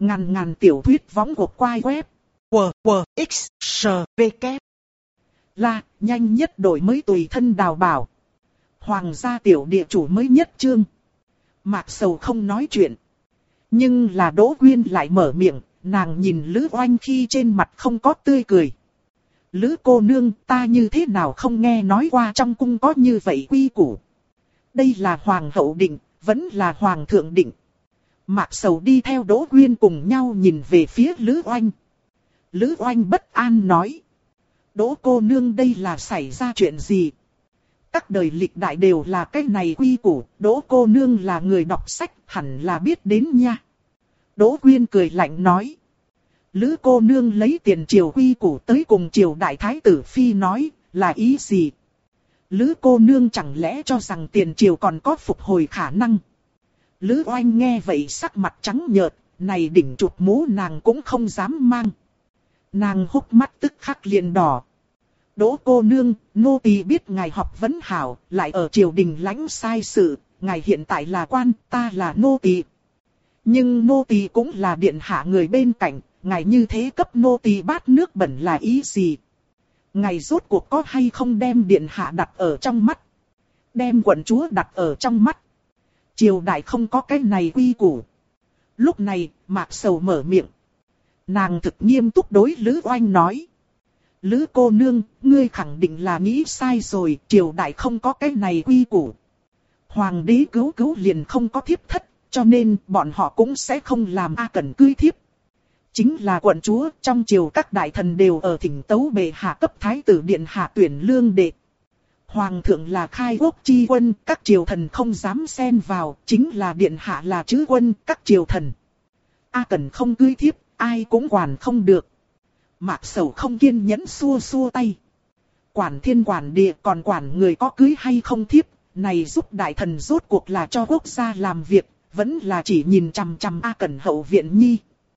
Ngàn ngàn tiểu thuyết võng của quai web. WWXSVK. Là, nhanh nhất đổi mới tùy thân đào bảo. Hoàng gia tiểu địa chủ mới nhất chương. Mạc Sầu không nói chuyện. Nhưng là Đỗ Quyên lại mở miệng, nàng nhìn Lữ Oanh khi trên mặt không có tươi cười. Lữ cô nương, ta như thế nào không nghe nói qua trong cung có như vậy quy củ. Đây là hoàng hậu định, vẫn là hoàng thượng định. Mạc Sầu đi theo Đỗ Quyên cùng nhau nhìn về phía Lữ Oanh. Lữ Oanh bất an nói. Đỗ cô nương, đây là xảy ra chuyện gì? Các đời lịch đại đều là cái này quy củ, Đỗ cô nương là người đọc sách, hẳn là biết đến nha. Đỗ Quyên cười lạnh nói. Lữ cô nương lấy tiền triều quy củ tới cùng triều đại thái tử phi nói, là ý gì? Lữ cô nương chẳng lẽ cho rằng tiền triều còn có phục hồi khả năng? Lữ Oanh nghe vậy sắc mặt trắng nhợt, này đỉnh chụp mũ nàng cũng không dám mang. Nàng hốc mắt tức khắc liền đỏ. Đỗ cô nương, nô tỳ biết ngài học vấn hảo, lại ở triều đình lãnh sai sự, ngài hiện tại là quan, ta là nô tỳ. Nhưng nô tỳ cũng là điện hạ người bên cạnh, ngài như thế cấp nô tỳ bát nước bẩn là ý gì? Ngài rốt cuộc có hay không đem điện hạ đặt ở trong mắt? Đem quận chúa đặt ở trong mắt? Triều đại không có cái này quy củ. Lúc này, Mạc Sầu mở miệng. Nàng thực nghiêm túc đối Lữ Oanh nói. Lữ cô nương, ngươi khẳng định là nghĩ sai rồi, triều đại không có cái này quy củ. Hoàng đế cứu liền không có thiếp thất, cho nên bọn họ cũng sẽ không làm A Cẩn cưới thiếp. Chính là quận chúa, trong triều các đại thần đều ở thỉnh tấu bệ hạ cấp thái tử điện hạ tuyển lương đệ. Hoàng thượng là khai quốc chi quân, các triều thần không dám xen vào, chính là điện hạ là chữ quân, các triều thần. A Cẩn không cưới thiếp, ai cũng quản không được. Mạc Sầu không kiên nhẫn xua xua tay. Quản thiên quản địa còn quản người có cưới hay không thiếp, này giúp đại thần rốt cuộc là cho quốc gia làm việc, vẫn là chỉ nhìn chằm chằm A Cẩn hậu viện nhi.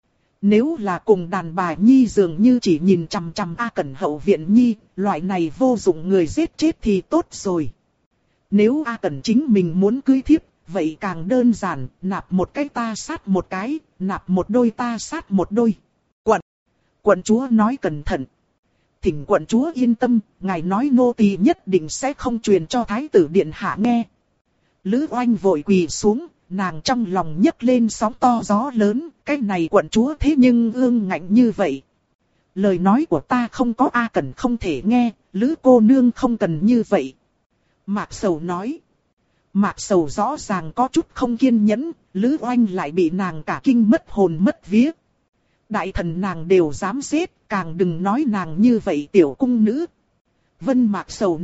Nếu là cùng đàn bà nhi dường như chỉ nhìn chằm chằm A Cẩn hậu viện nhi, loại này vô dụng người giết chết thì tốt rồi. Nếu A Cẩn chính mình muốn cưới thiếp, vậy càng đơn giản, nạp một cái ta sát một cái, nạp một đôi ta sát một đôi. Quận chúa nói cẩn thận. Thỉnh quận chúa yên tâm, ngài nói nô tỳ nhất định sẽ không truyền cho thái tử điện hạ nghe. Lữ Oanh vội quỳ xuống, nàng trong lòng nhấc lên sóng to gió lớn, cái này quận chúa thế nhưng ương ngạnh như vậy. Lời nói của ta không có A Cẩn không thể nghe, Lữ cô nương không cần như vậy. Mạc Sầu nói. Mạc Sầu rõ ràng có chút không kiên nhẫn, Lữ Oanh lại bị nàng cả kinh mất hồn mất vía. Đại thần nàng đều dám giết, càng đừng nói nàng như vậy tiểu cung nữ. Vân Mạc Sầu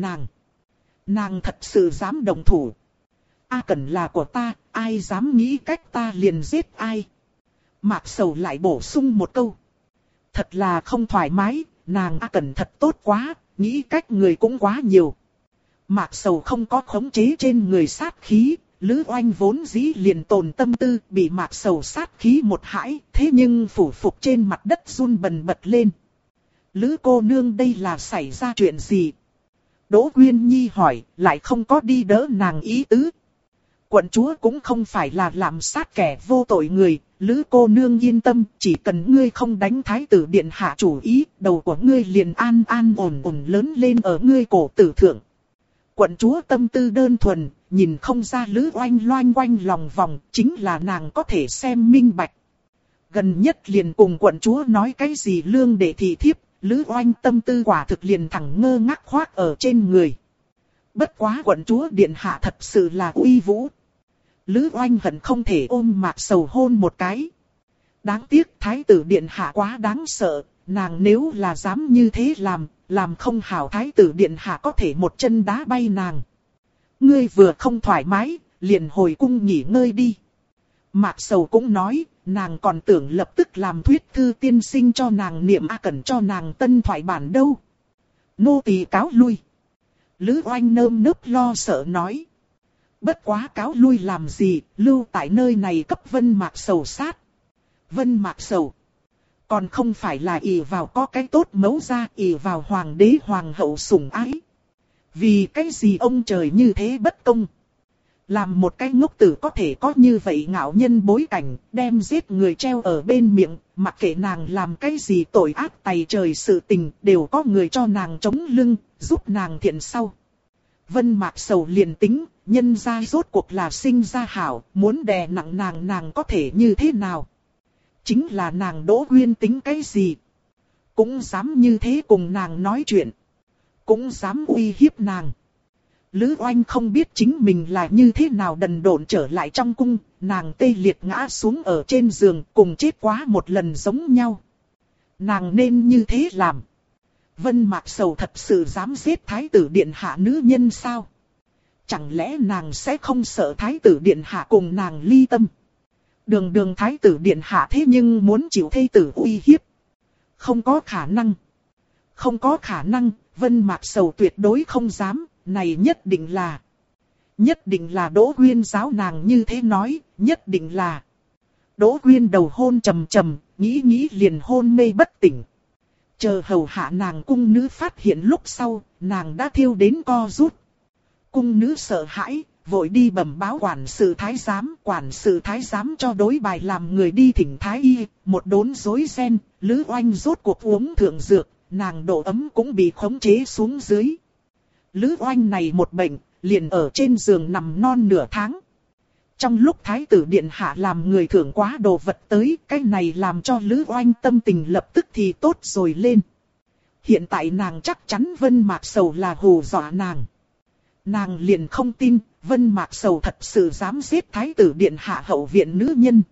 nàng thật sự dám đồng thủ. A Cẩn là của ta, ai dám nghĩ cách ta liền giết ai. Mạc Sầu lại bổ sung một câu. Thật là không thoải mái, nàng A Cẩn thật tốt quá, nghĩ cách người cũng quá nhiều. Mạc Sầu không có khống chế trên người sát khí. Lữ Oanh vốn dĩ liền tồn tâm tư, bị Mạc Sầu sát khí một hãi, thế nhưng phủ phục trên mặt đất run bần bật lên. Lữ cô nương, đây là xảy ra chuyện gì? Đỗ Quyên Nhi hỏi, lại không có đi đỡ nàng ý tứ. Quận chúa cũng không phải là làm sát kẻ vô tội người, Lữ cô nương yên tâm, chỉ cần ngươi không đánh thái tử điện hạ chủ ý, đầu của ngươi liền an an ổn ổn lớn lên ở ngươi cổ tử thượng. Quận chúa tâm tư đơn thuần, nhìn không ra Lữ Oanh loanh quanh lòng vòng, chính là nàng có thể xem minh bạch. Gần nhất liền cùng quận chúa nói cái gì lương để thị thiếp, Lữ Oanh tâm tư quả thực liền thẳng ngơ ngác khoác ở trên người. Bất quá quận chúa điện hạ thật sự là uy vũ. Lữ Oanh hận không thể ôm Mạc Sầu hôn một cái. Đáng tiếc thái tử điện hạ quá đáng sợ, nàng nếu là dám như thế làm không hảo thái tử điện hạ có thể một chân đá bay nàng. Ngươi vừa không thoải mái, liền hồi cung nghỉ ngơi đi. Mạc Sầu cũng nói, nàng còn tưởng lập tức làm thuyết thư tiên sinh cho nàng niệm A Cẩn cho nàng tân thoại bản đâu. Nô tỳ cáo lui. Lữ Oanh nơm nớp lo sợ nói. Bất quá cáo lui làm gì, lưu tại nơi này cấp Vân Mạc Sầu sát. Vân Mạc Sầu. Còn không phải là ỷ vào có cái tốt mấu ra, ỷ vào hoàng đế hoàng hậu sủng ái. Vì cái gì ông trời như thế bất công. Làm một cái ngốc tử có thể có như vậy ngạo nhân bối cảnh, đem giết người treo ở bên miệng, mặc kệ nàng làm cái gì tội ác tày trời sự tình, đều có người cho nàng chống lưng, giúp nàng thiện sau. Vân Mạc Sầu liền tính, nhân gia rốt cuộc là sinh ra hảo, muốn đè nặng nàng có thể như thế nào? Chính là nàng Đỗ Quyên tính cái gì? Cũng dám như thế cùng nàng nói chuyện. Cũng dám uy hiếp nàng. Lữ Oanh không biết chính mình là như thế nào đần độn trở lại trong cung, nàng tê liệt ngã xuống ở trên giường cùng chết quá một lần giống nhau. Nàng nên như thế làm. Vân Mạc Sầu thật sự dám giết Thái tử Điện Hạ nữ nhân sao? Chẳng lẽ nàng sẽ không sợ Thái tử Điện Hạ cùng nàng ly tâm? Đường Thái tử Điện Hạ thế nhưng muốn chịu thê tử uy hiếp. Không có khả năng. Không có khả năng, Vân Mạc Sầu tuyệt đối không dám, này nhất định là Đỗ Quyên giáo nàng như thế nói, nhất định là. Đỗ Quyên đầu hôn trầm trầm, nghĩ liền hôn mê bất tỉnh. Chờ hầu hạ nàng cung nữ phát hiện lúc sau, nàng đã thiêu đến co rút. Cung nữ sợ hãi, vội đi bẩm báo quản sự thái giám cho đối bài làm người đi thỉnh thái y, một đốn rối ren, Lữ Oanh rốt cuộc uống thượng dược, nàng độ ấm cũng bị khống chế xuống dưới. Lữ Oanh này một bệnh, liền ở trên giường nằm non nửa tháng. Trong lúc Thái tử Điện Hạ làm người thưởng quá đồ vật tới, cái này làm cho Lữ Oanh tâm tình lập tức thì tốt rồi lên. Hiện tại nàng chắc chắn Vân Mạc Sầu là hù dọa nàng. Nàng liền không tin, Vân Mạc Sầu thật sự dám giết Thái tử Điện Hạ hậu viện nữ nhân.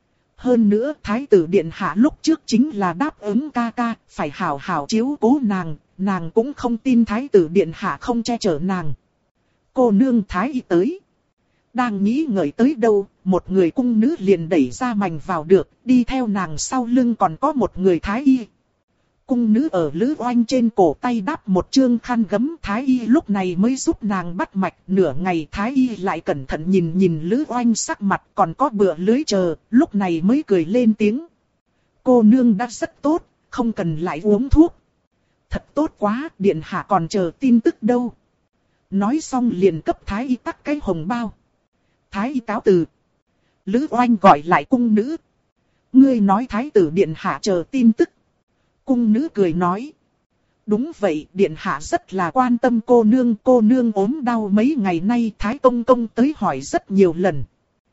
Hơn nữa, Thái tử Điện Hạ lúc trước chính là đáp ứng ca ca, phải hảo hảo chiếu cố nàng cũng không tin Thái tử Điện Hạ không che chở nàng. Cô nương Thái y tới. Đang nghĩ ngợi tới đâu, một người cung nữ liền đẩy ra mành vào được, đi theo nàng sau lưng còn có một người Thái y. Cung nữ ở Lữ Oanh trên cổ tay đắp một chương khăn gấm, Thái y lúc này mới giúp nàng bắt mạch. Nửa ngày Thái y lại cẩn thận nhìn Lữ Oanh sắc mặt, còn có bựa lưới chờ, lúc này mới cười lên tiếng. Cô nương đã rất tốt, không cần lại uống thuốc. Thật tốt quá, Điện Hạ còn chờ tin tức đâu. Nói xong liền cấp Thái y tắc cái hồng bao. Thái y cáo từ. Lữ Oanh gọi lại cung nữ. Ngươi nói Thái tử Điện Hạ chờ tin tức. Cung nữ cười nói. Đúng vậy, Điện Hạ rất là quan tâm cô nương ốm đau mấy ngày nay Thái Công Công tới hỏi rất nhiều lần.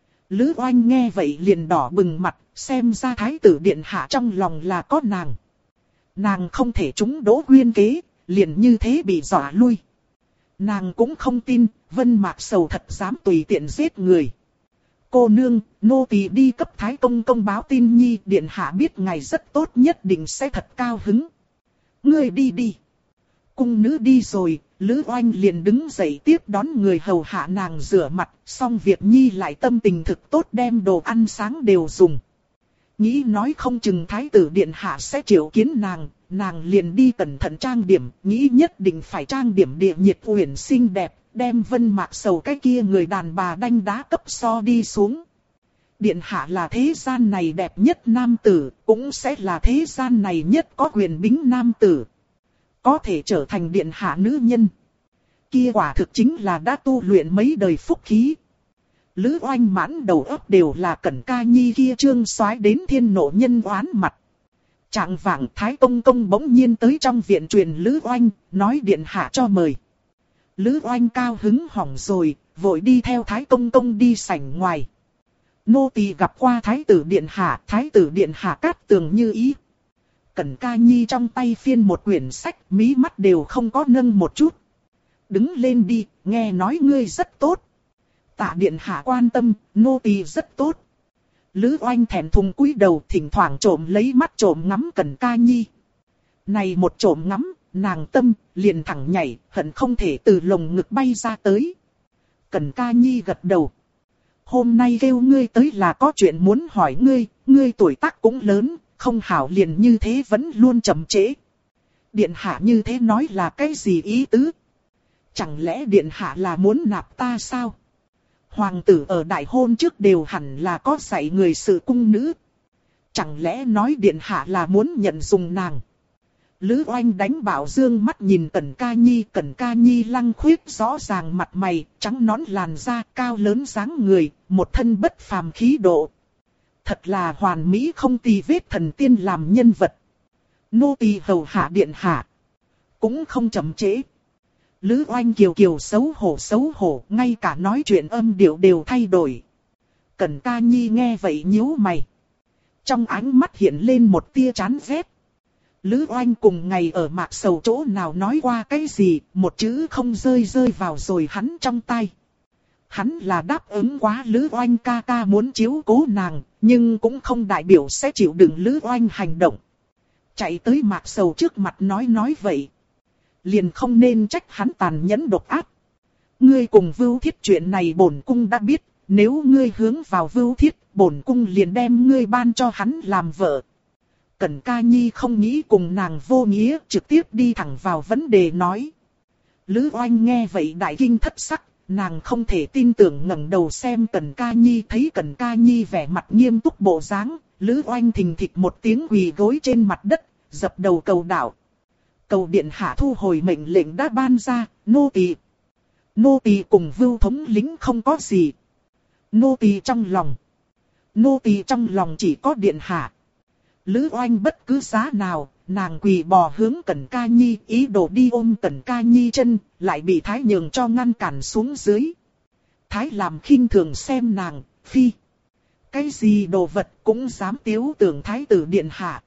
Lữ Oanh nghe vậy liền đỏ bừng mặt, xem ra Thái tử Điện Hạ trong lòng là có nàng. Nàng không thể trúng Đỗ Quyên kế, liền như thế bị dọa lui. Nàng cũng không tin, Vân Mạc Sầu thật dám tùy tiện giết người. Cô nương, nô tỳ đi cấp Thái Công Công báo tin nhi, Điện Hạ biết ngài rất tốt nhất định sẽ thật cao hứng. Ngươi đi đi. Cung nữ đi rồi, Lữ Oanh liền đứng dậy tiếp đón người hầu hạ nàng rửa mặt, xong việc nhi lại tâm tình thực tốt đem đồ ăn sáng đều dùng. Nghĩ nói không chừng Thái tử Điện Hạ sẽ triệu kiến nàng liền đi cẩn thận trang điểm, nghĩ nhất định phải trang điểm địa nhiệt uyển xinh đẹp, đem Vân Mạc Sầu cái kia người đàn bà đanh đá cấp so đi xuống. Điện Hạ là thế gian này đẹp nhất nam tử, cũng sẽ là thế gian này nhất có quyền bính nam tử. Có thể trở thành Điện Hạ nữ nhân. Kia quả thực chính là đã tu luyện mấy đời phúc khí. Lữ Oanh mãn đầu óc đều là Cẩn Ca Nhi kia trương soái đến thiên nộ nhân oán mặt. Trạng vạng Thái Công Công bỗng nhiên tới trong viện truyền Lữ Oanh, nói Điện Hạ cho mời. Lữ Oanh cao hứng hỏng rồi, vội đi theo Thái Công Công đi sảnh ngoài. Nô tỳ gặp qua Thái tử Điện Hạ cát tường như ý. Cẩn Ca Nhi trong tay phiên một quyển sách, mí mắt đều không có nâng một chút. Đứng lên đi, nghe nói ngươi rất tốt. Tạ Điện Hạ quan tâm, nô tỳ rất tốt. Lữ Oanh thẹn thùng cúi đầu, thỉnh thoảng trộm lấy mắt trộm ngắm Cẩn Ca Nhi. Này một trộm ngắm, nàng tâm liền thẳng nhảy, hận không thể từ lồng ngực bay ra tới. Cẩn Ca Nhi gật đầu. Hôm nay kêu ngươi tới là có chuyện muốn hỏi ngươi tuổi tác cũng lớn, không hảo liền như thế vẫn luôn chậm trễ. Điện Hạ như thế nói là cái gì ý tứ? Chẳng lẽ Điện Hạ là muốn nạp ta sao? Hoàng tử ở đại hôn trước đều hẳn là có dạy người sự cung nữ. Chẳng lẽ nói Điện Hạ là muốn nhận dùng nàng? Lữ Oanh đánh Bảo Dương mắt nhìn Cẩn Ca Nhi lăng khuyết rõ ràng mặt mày, trắng nõn làn da, cao lớn dáng người, một thân bất phàm khí độ. Thật là hoàn mỹ không tì vết thần tiên làm nhân vật. Nô tỳ hầu hạ điện hạ. Cũng không chậm trễ. Lữ Oanh kiều kiều xấu hổ, ngay cả nói chuyện âm điệu đều thay đổi. Cẩn Ca Nhi nghe vậy nhíu mày. Trong ánh mắt hiện lên một tia chán ghét. Lữ Oanh cùng ngày ở Mạc Sầu chỗ nào nói qua cái gì, một chữ không rơi vào rồi hắn trong tay. Hắn là đáp ứng quá Lữ Oanh ca ca muốn chiếu cố nàng, nhưng cũng không đại biểu sẽ chịu đựng Lữ Oanh hành động. Chạy tới Mạc Sầu trước mặt nói vậy. Liền không nên trách hắn tàn nhẫn độc ác. Ngươi cùng Vưu Thiết chuyện này bổn cung đã biết, nếu ngươi hướng vào Vưu Thiết, bổn cung liền đem ngươi ban cho hắn làm vợ. Cẩn Ca Nhi không nghĩ cùng nàng vô nghĩa, trực tiếp đi thẳng vào vấn đề nói. Lữ Oanh nghe vậy đại kinh thất sắc, nàng không thể tin tưởng ngẩng đầu xem Cẩn Ca Nhi, thấy Cẩn Ca Nhi vẻ mặt nghiêm túc bộ dáng, Lữ Oanh thình thịch một tiếng quỳ gối trên mặt đất, dập đầu cầu đạo. Cầu điện hạ thu hồi mệnh lệnh đã ban ra, nô tỳ cùng Vưu thống lĩnh không có gì. Nô tỳ trong lòng chỉ có điện hạ. Lữ Oanh bất cứ giá nào, nàng quỳ bò hướng Cẩn Ca Nhi, ý đồ đi ôm Cẩn Ca Nhi chân, lại bị Thái nhường cho ngăn cản xuống dưới. Thái làm khinh thường xem nàng, phi. Cái gì đồ vật cũng dám tiếu tưởng Thái tử điện hạ.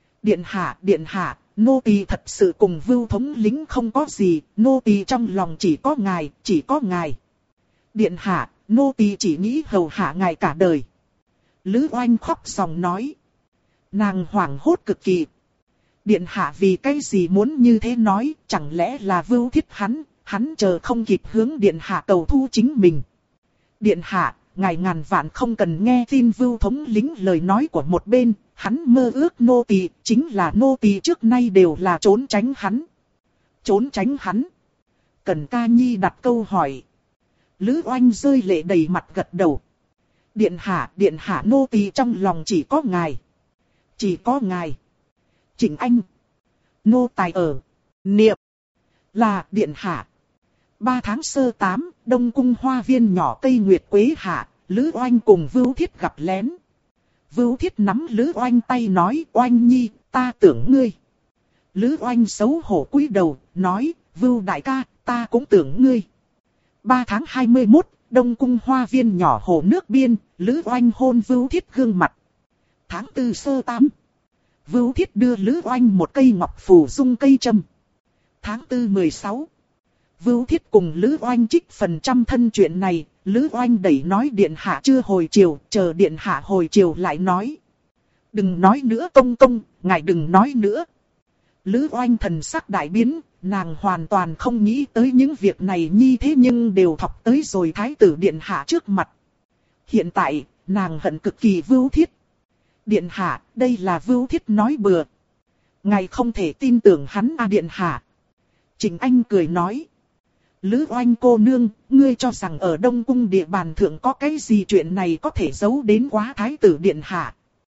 Điện hạ, nô tỳ thật sự cùng Vưu thống lĩnh không có gì, nô tỳ trong lòng chỉ có ngài. Điện hạ, nô tỳ chỉ nghĩ hầu hạ ngài cả đời. Lữ Oanh khóc ròng nói. Nàng hoảng hốt cực kỳ. Điện hạ vì cái gì muốn như thế nói, chẳng lẽ là Vưu Thiết hắn chờ không kịp hướng điện hạ cầu thu chính mình. Điện hạ, ngài ngàn vạn không cần nghe tin Vưu thống lĩnh lời nói của một bên, hắn mơ ước nô tỳ, chính là nô tỳ trước nay đều là trốn tránh hắn. Trốn tránh hắn? Cẩn Ca Nhi đặt câu hỏi. Lữ Oanh rơi lệ đầy mặt gật đầu. Điện hạ nô tỳ trong lòng chỉ có ngài. Chỉ có ngài. Trịnh Anh. Nô tài ở. Niệm. Là điện hạ. 3 tháng sơ 8, Đông Cung hoa viên nhỏ cây nguyệt quế hạ, Lữ Oanh cùng Vưu Thiết gặp lén. Vưu Thiết nắm Lữ Oanh tay nói, Oanh Nhi, ta tưởng ngươi. Lữ Oanh xấu hổ cúi đầu, nói, Vưu đại ca, ta cũng tưởng ngươi. 3 tháng 21, Đông Cung hoa viên nhỏ hồ nước biên, Lữ Oanh hôn Vưu Thiết gương mặt. Tháng 4 sơ 8, Vưu Thiết đưa Lữ Oanh một cây ngọc phù dung cây châm. Tháng 4 16, Vưu Thiết cùng Lữ Oanh trích phần trăm thân chuyện này, Lữ Oanh đẩy nói điện hạ chưa hồi chiều, chờ điện hạ hồi chiều lại nói. Đừng nói nữa công, ngài đừng nói nữa. Lữ Oanh thần sắc đại biến, nàng hoàn toàn không nghĩ tới những việc này như thế nhưng đều thọc tới rồi Thái tử điện hạ trước mặt. Hiện tại, nàng hận cực kỳ Vưu Thiết. Điện hạ, đây là Vưu Thiết nói bừa. Ngài không thể tin tưởng hắn điện hạ. Trịnh Anh cười nói. Lữ Oanh cô nương, ngươi cho rằng ở Đông Cung địa bàn thượng có cái gì chuyện này có thể giấu đến quá Thái tử điện hạ.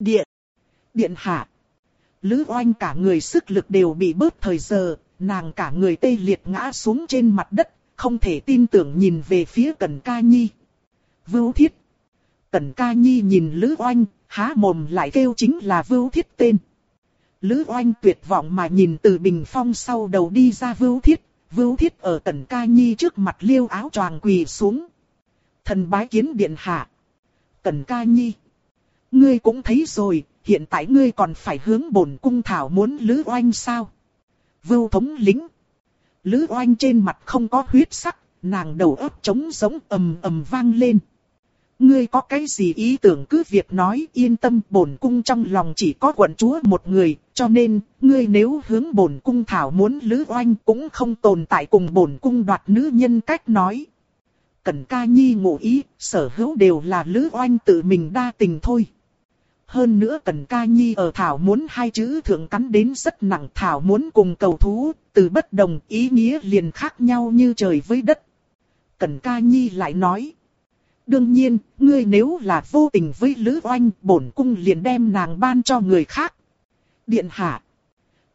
Điện hạ. Lữ Oanh cả người sức lực đều bị bớt thời giờ, nàng cả người tê liệt ngã xuống trên mặt đất, không thể tin tưởng nhìn về phía Cẩn Ca Nhi. Vưu Thiết. Cẩn Ca Nhi nhìn Lữ Oanh, há mồm lại kêu chính là Vưu Thiết tên. Lữ Oanh tuyệt vọng mà nhìn từ bình phong sau đầu đi ra Vưu Thiết. Vưu Thiết ở Cẩn Ca Nhi trước mặt liêu áo choàng quỳ xuống. Thần bái kiến điện hạ. Cẩn Ca Nhi. Ngươi cũng thấy rồi, hiện tại ngươi còn phải hướng bổn cung thảo muốn Lữ Oanh sao? Vưu thống lĩnh. Lữ Oanh trên mặt không có huyết sắc, nàng đầu óc trống giống ầm vang lên. Ngươi có cái gì ý tưởng cứ việc nói, yên tâm, bổn cung trong lòng chỉ có quận chúa một người, cho nên, ngươi nếu hướng bổn cung thảo muốn Lữ Oanh cũng không tồn tại cùng bổn cung đoạt nữ nhân cách nói. Cẩn Ca Nhi ngụ ý, sở hữu đều là Lữ Oanh tự mình đa tình thôi. Hơn nữa Cẩn Ca Nhi ở thảo muốn hai chữ thượng cắn đến rất nặng, thảo muốn cùng cầu thú, từ bất đồng ý nghĩa liền khác nhau như trời với đất. Cẩn Ca Nhi lại nói. Đương nhiên, ngươi nếu là vô tình với Lữ Oanh, bổn cung liền đem nàng ban cho người khác. Điện hạ.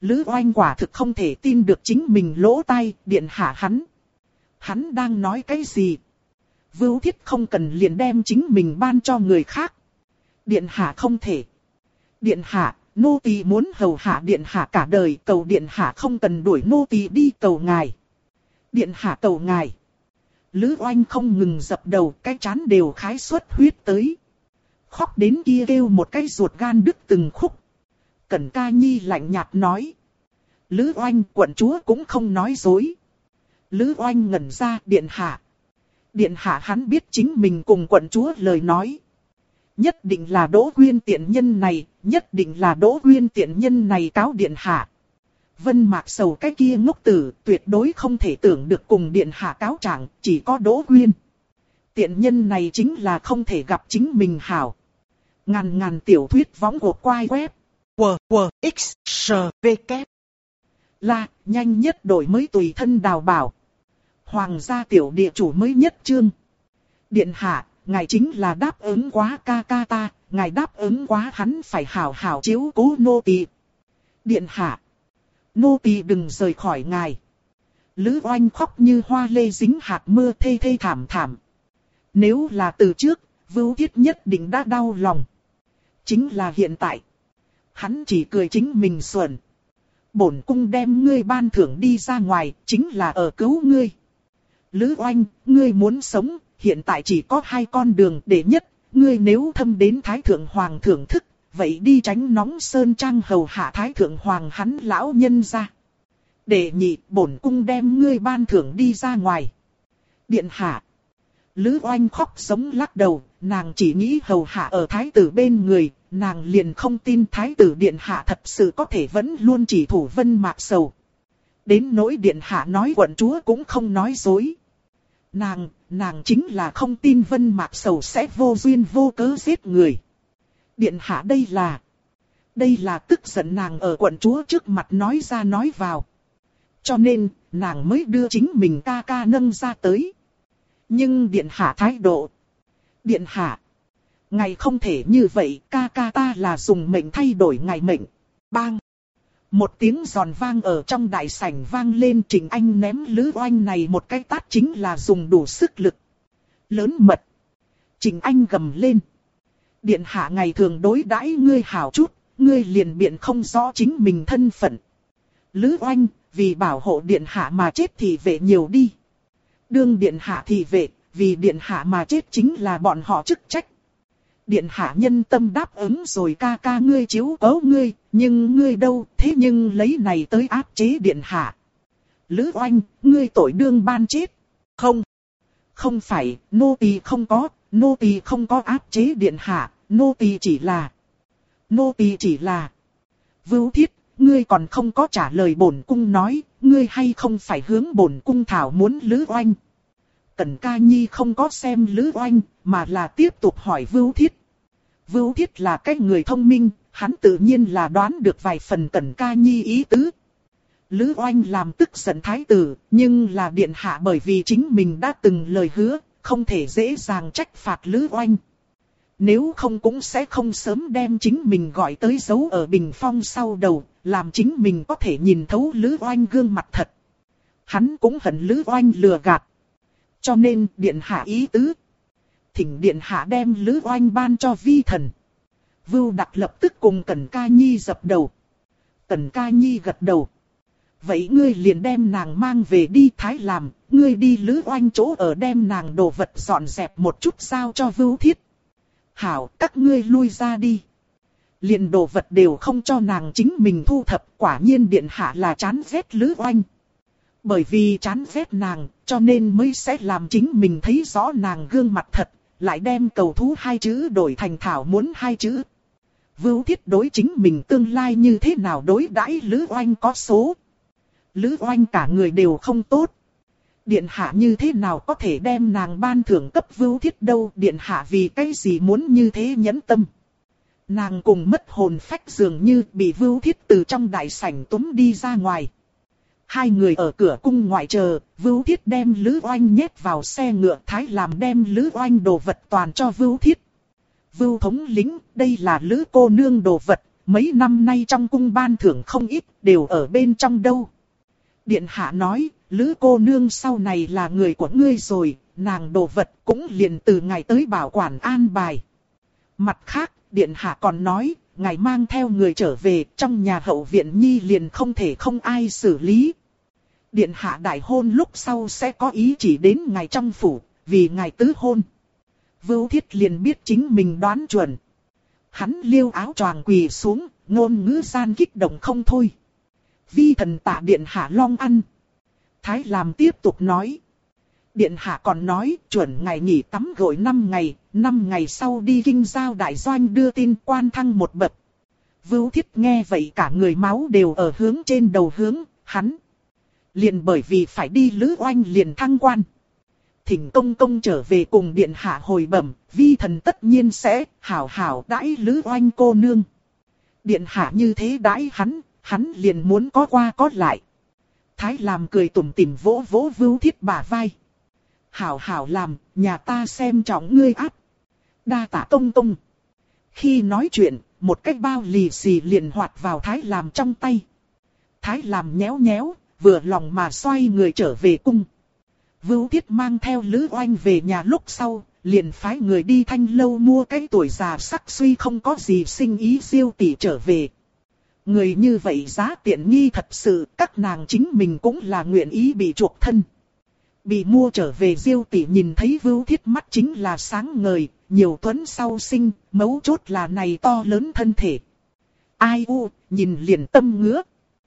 Lữ Oanh quả thực không thể tin được chính mình lỗ tai, điện hạ Hắn đang nói cái gì? Vưu Thiết không cần liền đem chính mình ban cho người khác. Điện hạ không thể. Điện hạ, nô tỳ muốn hầu hạ điện hạ cả đời, cầu điện hạ không cần đuổi nô tỳ đi, cầu ngài. Điện hạ cầu ngài. Lữ Oanh không ngừng dập đầu, cái trán đều khái xuất huyết tới. Khóc đến kia kêu một cái ruột gan đứt từng khúc. Cẩn Ca Nhi lạnh nhạt nói. Lữ Oanh, quận chúa cũng không nói dối. Lữ Oanh ngẩn ra, điện hạ. Điện hạ hắn biết chính mình cùng quận chúa lời nói. Nhất định là Đỗ Quyên tiện nhân này, nhất định là Đỗ Quyên tiện nhân này cáo điện hạ. Vân Mạc Sầu cái kia ngốc tử, tuyệt đối không thể tưởng được cùng điện hạ cáo trạng, chỉ có Đỗ Quyên. Tiện nhân này chính là không thể gặp chính mình hảo. Ngàn tiểu thuyết võng của quai web. WWXSVK. Là, nhanh nhất đổi mới tùy thân đào bảo. Hoàng gia tiểu địa chủ mới nhất chương. Điện hạ, ngài chính là đáp ứng quá ca ca ta, ngài đáp ứng quá hắn phải hảo hảo chiếu cố nô tỳ. Điện hạ, nô tỳ đừng rời khỏi ngài. Lữ Oanh khóc như hoa lê dính hạt mưa, thê thê thảm thảm. Nếu là từ trước, Vưu Thiết nhất định đã đau lòng. Chính là hiện tại. Hắn chỉ cười chính mình xuẩn. Bổn cung đem ngươi ban thưởng đi ra ngoài, chính là ở cứu ngươi. Lữ Oanh, ngươi muốn sống, hiện tại chỉ có hai con đường. Đệ nhất, ngươi nếu thâm đến Thái Thượng Hoàng thưởng thức, vậy đi tránh nóng sơn trang hầu hạ Thái Thượng Hoàng hắn lão nhân ra. Đệ nhị, bổn cung đem ngươi ban thưởng đi ra ngoài. Điện hạ. Lữ Oanh khóc sống lắc đầu, nàng chỉ nghĩ hầu hạ ở thái tử bên người, nàng liền không tin thái tử điện hạ thật sự có thể vẫn luôn chỉ thủ Vân Mạc Sầu. Đến nỗi điện hạ nói quận chúa cũng không nói dối. Nàng chính là không tin Vân Mạc Sầu sẽ vô duyên vô cớ giết người. Điện hạ đây là tức giận nàng ở quận chúa trước mặt nói ra nói vào. Cho nên, nàng mới đưa chính mình ca ca nâng ra tới. Nhưng điện hạ thái độ. Điện hạ. Ngài không thể như vậy, ca ca ta là dùng mệnh thay đổi ngài mệnh. Bang. Một tiếng giòn vang ở trong đại sảnh vang lên, Trịnh Anh ném Lữ Oanh này một cái tát chính là dùng đủ sức lực. Lớn mật. Trịnh Anh gầm lên. Điện hạ ngày thường đối đãi ngươi hảo chút, ngươi liền biện không rõ chính mình thân phận. Lữ Oanh, vì bảo hộ điện hạ mà chết thì vệ nhiều đi. Đương điện hạ thì vệ, vì điện hạ mà chết chính là bọn họ chức trách. Điện hạ nhân tâm đáp ứng rồi, ca ca ngươi chiếu cố ngươi, nhưng ngươi đâu, thế nhưng lấy này tới áp chế điện hạ. Lữ Oanh, ngươi tội đương ban chết. Không phải, nô tỳ không có áp chế điện hạ, nô tỳ chỉ là. Vưu Thiết, ngươi còn không có trả lời bổn cung nói, ngươi hay không phải hướng bổn cung thảo muốn Lữ Oanh. Cẩn Ca Nhi không có xem Lữ Oanh, mà là tiếp tục hỏi Vưu Thiết. Vưu Thiết là cái người thông minh, hắn tự nhiên là đoán được vài phần Cẩn Ca Nhi ý tứ. Lữ Oanh làm tức giận thái tử, nhưng là điện hạ bởi vì chính mình đã từng lời hứa, không thể dễ dàng trách phạt Lữ Oanh. Nếu không cũng sẽ không sớm đem chính mình gọi tới giấu ở bình phong sau đầu, làm chính mình có thể nhìn thấu Lữ Oanh gương mặt thật. Hắn cũng hận Lữ Oanh lừa gạt. Cho nên điện hạ ý tứ. Thỉnh điện hạ đem Lữ Oanh ban cho vi thần. Vưu Đặc lập tức cùng Cẩn Ca Nhi dập đầu. Cẩn Ca Nhi gật đầu. Vậy ngươi liền đem nàng mang về đi Thái làm, ngươi đi Lữ Oanh chỗ ở đem nàng đồ vật dọn dẹp một chút giao cho Vưu Thiết. Hảo, các ngươi lui ra đi. Liền đồ vật đều không cho nàng chính mình thu thập, quả nhiên điện hạ là chán ghét Lữ Oanh. Bởi vì chán ghét nàng, cho nên mới sẽ làm chính mình thấy rõ nàng gương mặt thật, lại đem cầu thú hai chữ đổi thành thảo muốn hai chữ. Vưu Thiết đối chính mình tương lai như thế nào đối đãi Lữ Oanh có số. Lữ Oanh cả người đều không tốt. Điện hạ như thế nào có thể đem nàng ban thưởng cấp Vưu Thiết đâu, điện hạ vì cái gì muốn như thế nhẫn tâm. Nàng cùng mất hồn phách dường như bị Vưu Thiết từ trong đại sảnh túm đi ra ngoài. Hai người ở cửa cung ngoại chờ, Vưu Thiết đem Lữ Oanh nhét vào xe ngựa, Thái làm đem Lữ Oanh đồ vật toàn cho Vưu Thiết. Vưu thống lĩnh, đây là Lữ cô nương đồ vật, mấy năm nay trong cung ban thưởng không ít, đều ở bên trong đâu. Điện hạ nói, Lữ cô nương sau này là người của ngươi rồi, nàng đồ vật cũng liền từ ngày tới bảo quản an bài. Mặt khác, điện hạ còn nói, ngài mang theo người trở về, trong nhà hậu viện nhi liền không thể không ai xử lý. Điện hạ đại hôn lúc sau sẽ có ý chỉ đến ngài trong phủ, vì ngài tứ hôn. Vưu Thiết liền biết chính mình đoán chuẩn. Hắn liêu áo choàng quỳ xuống, ngôn ngữ gian kích động không thôi. Vi thần tạ điện hạ long ăn. Thái làm tiếp tục nói. Điện hạ còn nói chuẩn ngài nghỉ tắm gội 5 ngày sau đi kinh giao đại doanh đưa tin quan thăng một bậc. Vưu Thiết nghe vậy cả người máu đều ở hướng trên đầu hướng, hắn. Liền bởi vì phải đi Lữ Oanh liền thăng quan. Thỉnh công công trở về cùng điện hạ hồi bẩm, vi thần tất nhiên sẽ hảo hảo đãi Lữ Oanh cô nương. Điện hạ như thế đãi hắn liền muốn có qua có lại. Thái làm cười tủm tỉm vỗ vỗ Vưu Thiết bả vai. Hảo hảo làm, nhà ta xem trọng ngươi áp. Đa tạ công công. Khi nói chuyện, một cái bao lì xì liền hoạt vào Thái làm trong tay. Thái làm nhéo nhéo, vừa lòng mà xoay người trở về cung. Vưu Thiết mang theo Lữ Oanh về nhà lúc sau, liền phái người đi Thanh Lâu mua cái tuổi già sắc suy không có gì sinh ý Diêu tỷ trở về. Người như vậy giá tiện nghi thật sự, các nàng chính mình cũng là nguyện ý bị chuộc thân. Bị mua trở về Diêu tỷ nhìn thấy Vưu Thiết mắt chính là sáng ngời, nhiều tuấn sau sinh, mấu chốt là này to lớn thân thể. Ai u, nhìn liền tâm ngứa.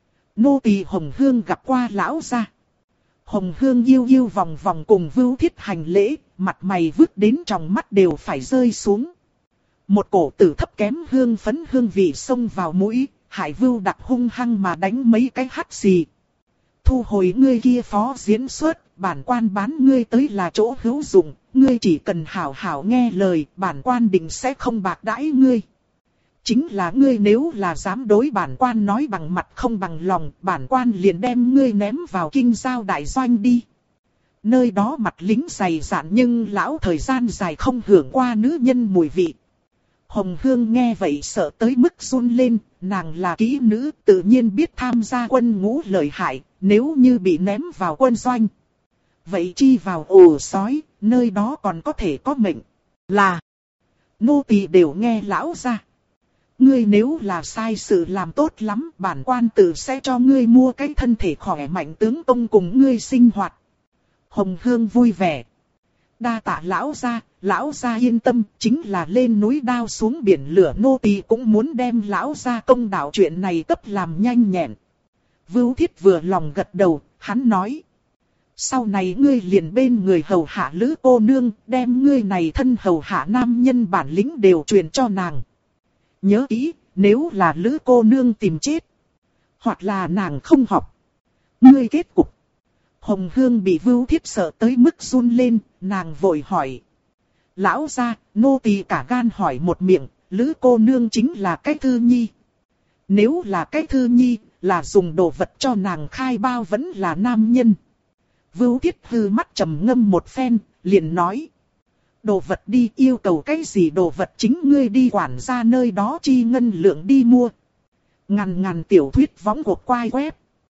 Nô tỳ Hồng Hương gặp qua lão gia. Hồng Hương yêu yêu vòng vòng cùng Vưu Thiết hành lễ, mặt mày vứt đến trong mắt đều phải rơi xuống. Một cổ tử thấp kém hương phấn hương vị xông vào mũi, Hải Vưu đặc hung hăng mà đánh mấy cái hắt xì. Thu hồi ngươi kia phó diễn xuất, bản quan bán ngươi tới là chỗ hữu dụng, ngươi chỉ cần hảo hảo nghe lời, bản quan định sẽ không bạc đãi ngươi. Chính là ngươi nếu là dám đối bản quan nói bằng mặt không bằng lòng, bản quan liền đem ngươi ném vào kinh giao đại doanh đi. Nơi đó mặt lính dày dạn nhưng lão thời gian dài không hưởng qua nữ nhân mùi vị. Hồng Hương nghe vậy sợ tới mức run lên, nàng là kỹ nữ tự nhiên biết tham gia quân ngũ lợi hại, nếu như bị ném vào quân doanh. Vậy chi vào ổ sói, nơi đó còn có thể có mệnh. Là, nô tỳ đều nghe lão ra. Ngươi nếu là sai sự làm tốt lắm, bản quan tự sẽ cho ngươi mua cái thân thể khỏe mạnh tướng công cùng ngươi sinh hoạt. Hồng Hương vui vẻ. Đa tạ lão gia yên tâm, chính là lên núi đao xuống biển lửa nô tỳ cũng muốn đem lão gia công đạo chuyện này cấp làm nhanh nhẹn. Vưu Thiết vừa lòng gật đầu, hắn nói. Sau này ngươi liền bên người hầu hạ Lữ cô nương, đem ngươi này thân hầu hạ nam nhân bản lĩnh đều truyền cho nàng. Nhớ kỹ, nếu là Lữ cô nương tìm chết, hoặc là nàng không học, ngươi kết cục. Hồng Hương bị Vưu Thiết sợ tới mức run lên, nàng vội hỏi. Lão gia, nô tỳ cả gan hỏi một miệng, Lữ cô nương chính là cái thư nhi. Nếu là cái thư nhi, là dùng đồ vật cho nàng khai bao vẫn là nam nhân. Vưu Thiết hư mắt trầm ngâm một phen, liền nói. Đồ vật đi, yêu cầu cái gì đồ vật chính ngươi đi quản ra nơi đó chi ngân lượng đi mua. Ngàn tiểu thuyết võng cuộc quay web.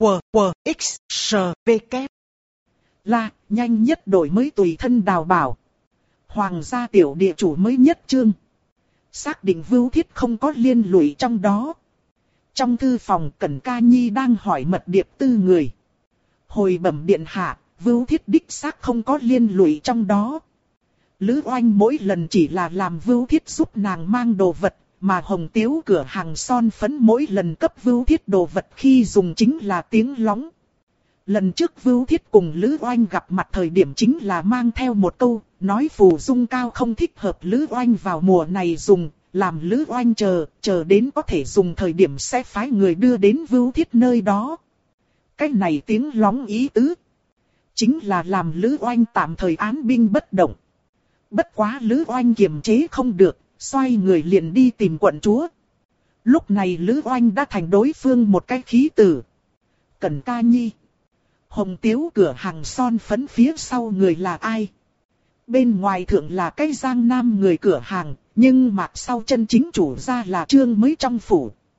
WWXSVK là nhanh nhất đổi mới tùy thân đào bảo. Hoàng gia tiểu địa chủ mới nhất chương. Xác định Vưu Thiết không có liên lụy trong đó. Trong thư phòng Cẩn Ca Nhi đang hỏi mật điệp tư người. Hồi bẩm điện hạ, Vưu Thiết đích xác không có liên lụy trong đó. Lữ Oanh mỗi lần chỉ là làm Vưu Thiết giúp nàng mang đồ vật, mà Hồng Tiếu cửa hàng son phấn mỗi lần cấp Vưu Thiết đồ vật khi dùng chính là tiếng lóng. Lần trước Vưu Thiết cùng Lữ Oanh gặp mặt thời điểm chính là mang theo một câu, nói phù dung cao không thích hợp Lữ Oanh vào mùa này dùng, làm Lữ Oanh chờ đến có thể dùng thời điểm sẽ phái người đưa đến Vưu Thiết nơi đó. Cái này tiếng lóng ý tứ, chính là làm Lữ Oanh tạm thời án binh bất động. Bất quá Lữ Oanh kiềm chế không được, xoay người liền đi tìm quận chúa. Lúc này Lữ Oanh đã thành đối phương một cái khí tử. Cẩn Ca Nhi. Hồng Tiếu cửa hàng son phấn phía sau người là ai? Bên ngoài thượng là cái Giang Nam người cửa hàng, nhưng mặt sau chân chính chủ ra là Trương mới trong phủ.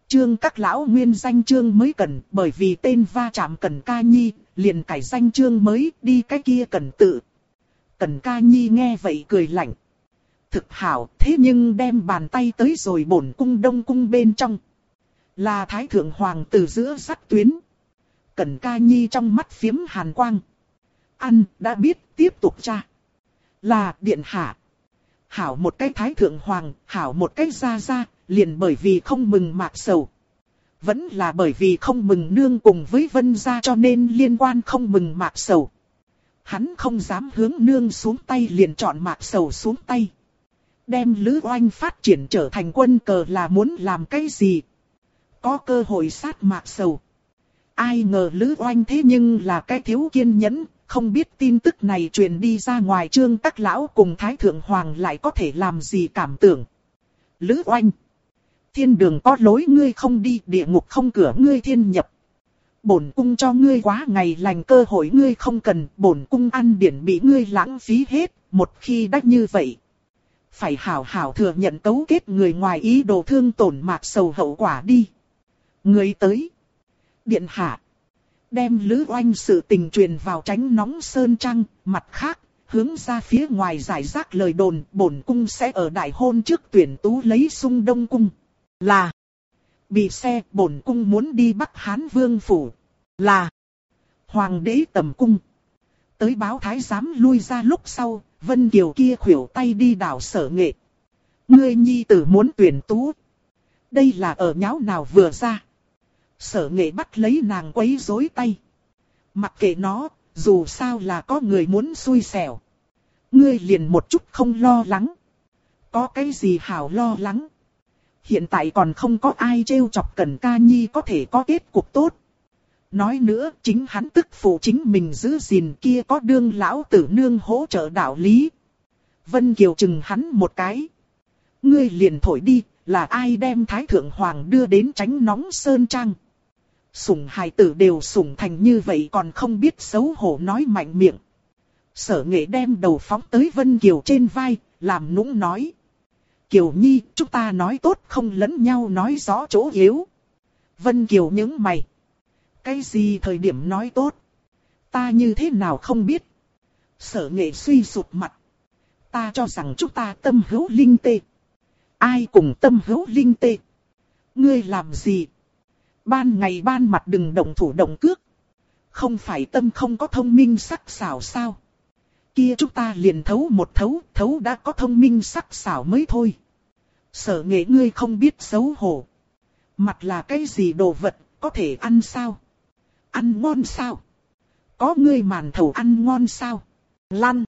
Trương các lão nguyên danh Trương mới Cần, bởi vì tên va chạm Cần Ca Nhi, liền cải danh Trương mới, đi cái kia Cần tự. Cần Ca Nhi nghe vậy cười lạnh. Thực hảo, thế nhưng đem bàn tay tới rồi bổn cung Đông cung bên trong. Là Thái Thượng Hoàng từ giữa sắt tuyến. Cần Ca Nhi trong mắt phiếm hàn quang. Ăn, đã biết, tiếp tục tra. Là, điện hạ. Hảo một cái Thái Thượng Hoàng, hảo một cái gia gia, liền bởi vì không mừng Mạc Sầu. Vẫn là bởi vì không mừng nương cùng với Vân gia cho nên liên quan không mừng Mạc Sầu. Hắn không dám hướng nương xuống tay liền chọn Mạc Sầu xuống tay. Đem Lữ Oanh phát triển trở thành quân cờ là muốn làm cái gì? Có cơ hội sát Mạc Sầu. Ai ngờ Lữ Oanh thế nhưng là cái thiếu kiên nhẫn, không biết tin tức này truyền đi ra ngoài Trương các lão cùng Thái Thượng Hoàng lại có thể làm gì cảm tưởng. Lữ Oanh. Thiên đường có lối ngươi không đi, địa ngục không cửa ngươi thiên nhập. Bổn cung cho ngươi quá ngày lành cơ hội ngươi không cần, bổn cung ăn điển bị ngươi lãng phí hết, một khi đã như vậy. Phải hảo hảo thừa nhận cấu kết người ngoài ý đồ thương tổn Mạc Sầu hậu quả đi. Người tới. Điện hạ. Đem Lữ Oanh sự tình truyền vào tránh nóng sơn trăng, mặt khác, hướng ra phía ngoài giải rác lời đồn, bổn cung sẽ ở đại hôn trước tuyển tú lấy Sung Đông cung. Là. Bị xe, bổn cung muốn đi Bắc Hán Vương phủ. Là. Hoàng đế tầm cung. Tới báo thái giám lui ra lúc sau, Vân Kiều kia khuỷu tay đi đảo Sở Nghệ. Ngươi nhi tử muốn tuyển tú. Đây là ở nháo nào vừa ra. Sở Nghệ bắt lấy nàng quấy rối tay. Mặc kệ nó, dù sao là có người muốn xui xẻo. Ngươi liền một chút không lo lắng. Có cái gì hảo lo lắng. Hiện tại còn không có ai trêu chọc Cần Ca Nhi có thể có kết cục tốt. Nói nữa, chính hắn tức phụ chính mình giữ gìn kia có đương lão tử nương hỗ trợ đạo lý. Vân Kiều chừng hắn một cái. Ngươi liền thổi đi, là ai đem Thái Thượng Hoàng đưa đến tránh nóng sơn trang. Sủng hài tử đều sủng thành như vậy còn không biết xấu hổ nói mạnh miệng. Sở Nghệ đem đầu phóng tới Vân Kiều trên vai, làm nũng nói. Kiều Nhi, chúng ta nói tốt không lẫn nhau nói rõ chỗ yếu. Vân Kiều nhướng mày. Cái gì thời điểm nói tốt? Ta như thế nào không biết? Sở Nghệ suy sụp mặt. Ta cho rằng chúng ta tâm hữu linh tê. Ai cùng tâm hữu linh tê? Ngươi làm gì? Ban ngày ban mặt đừng động thủ động cước. Không phải tâm không có thông minh sắc sảo sao? Kia chúng ta liền thấu một thấu, thấu đã có thông minh sắc sảo mới thôi. Sở Nghệ ngươi không biết xấu hổ. Mặt là cái gì đồ vật, có thể ăn sao? Ăn ngon sao? Có ngươi màn thầu ăn ngon sao? Lăn.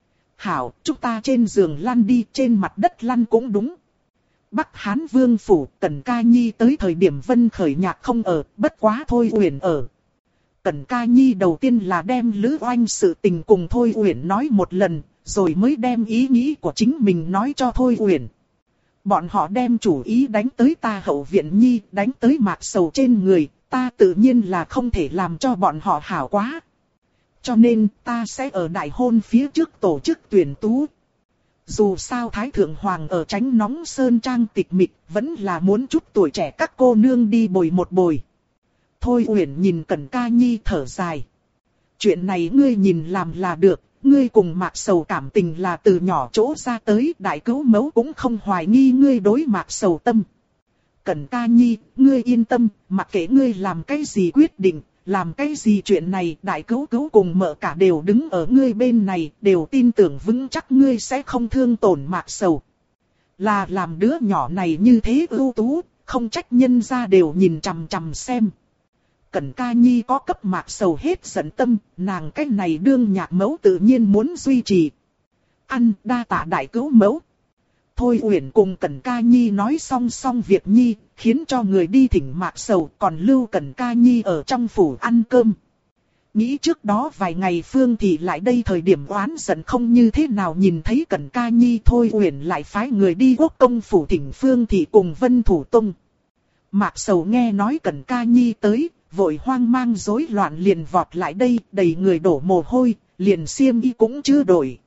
Hảo, chúng ta trên giường lăn đi, trên mặt đất lăn cũng đúng. Bắc Hán Vương phủ, Cần Ca Nhi tới thời điểm Vân Khởi Nhạc không ở, bất quá Thôi Uyển ở. Cần Ca Nhi đầu tiên là đem Lữ Oanh sự tình cùng Thôi Uyển nói một lần, rồi mới đem ý nghĩ của chính mình nói cho Thôi Uyển. Bọn họ đem chủ ý đánh tới ta hậu viện nhi, đánh tới Mạc Sầu trên người, ta tự nhiên là không thể làm cho bọn họ hảo quá. Cho nên ta sẽ ở đại hôn phía trước tổ chức tuyển tú. Dù sao Thái Thượng Hoàng ở tránh nóng sơn trang tịch mịch, vẫn là muốn chút tuổi trẻ các cô nương đi bồi một bồi. Thôi Uyển nhìn Cần Ca Nhi thở dài. Chuyện này ngươi nhìn làm là được, ngươi cùng Mạc Sầu cảm tình là từ nhỏ chỗ ra tới, đại cứu mẫu cũng không hoài nghi ngươi đối Mạc Sầu tâm. Cần Ca Nhi, ngươi yên tâm, mặc kệ ngươi làm cái gì quyết định, làm cái gì chuyện này, đại cứu cứu cùng mợ cả đều đứng ở ngươi bên này, đều tin tưởng vững chắc ngươi sẽ không thương tổn Mạc Sầu. Là làm đứa nhỏ này như thế ưu tú, không trách nhân gia đều nhìn chằm chằm xem. Cần Ca Nhi có cấp Mạc Sầu hết giận tâm, nàng cái này đương nhạc mẫu tự nhiên muốn duy trì. Ăn đa tạ đại cứu mẫu. Thôi Uyển cùng Cần Ca Nhi nói xong việc nhi, khiến cho người đi thỉnh Mạc Sầu, còn lưu Cần Ca Nhi ở trong phủ ăn cơm. Nghĩ trước đó vài ngày Phương Thị lại đây thời điểm oán giận không như thế nào nhìn thấy Cần Ca Nhi, Thôi Uyển lại phái người đi Quốc công phủ thỉnh Phương Thị cùng Vân Thủ Tông. Mạc Sầu nghe nói Cần Ca Nhi tới, vội hoang mang rối loạn liền vọt lại đây, đầy người đổ mồ hôi, liền xiêm y cũng chưa đổi.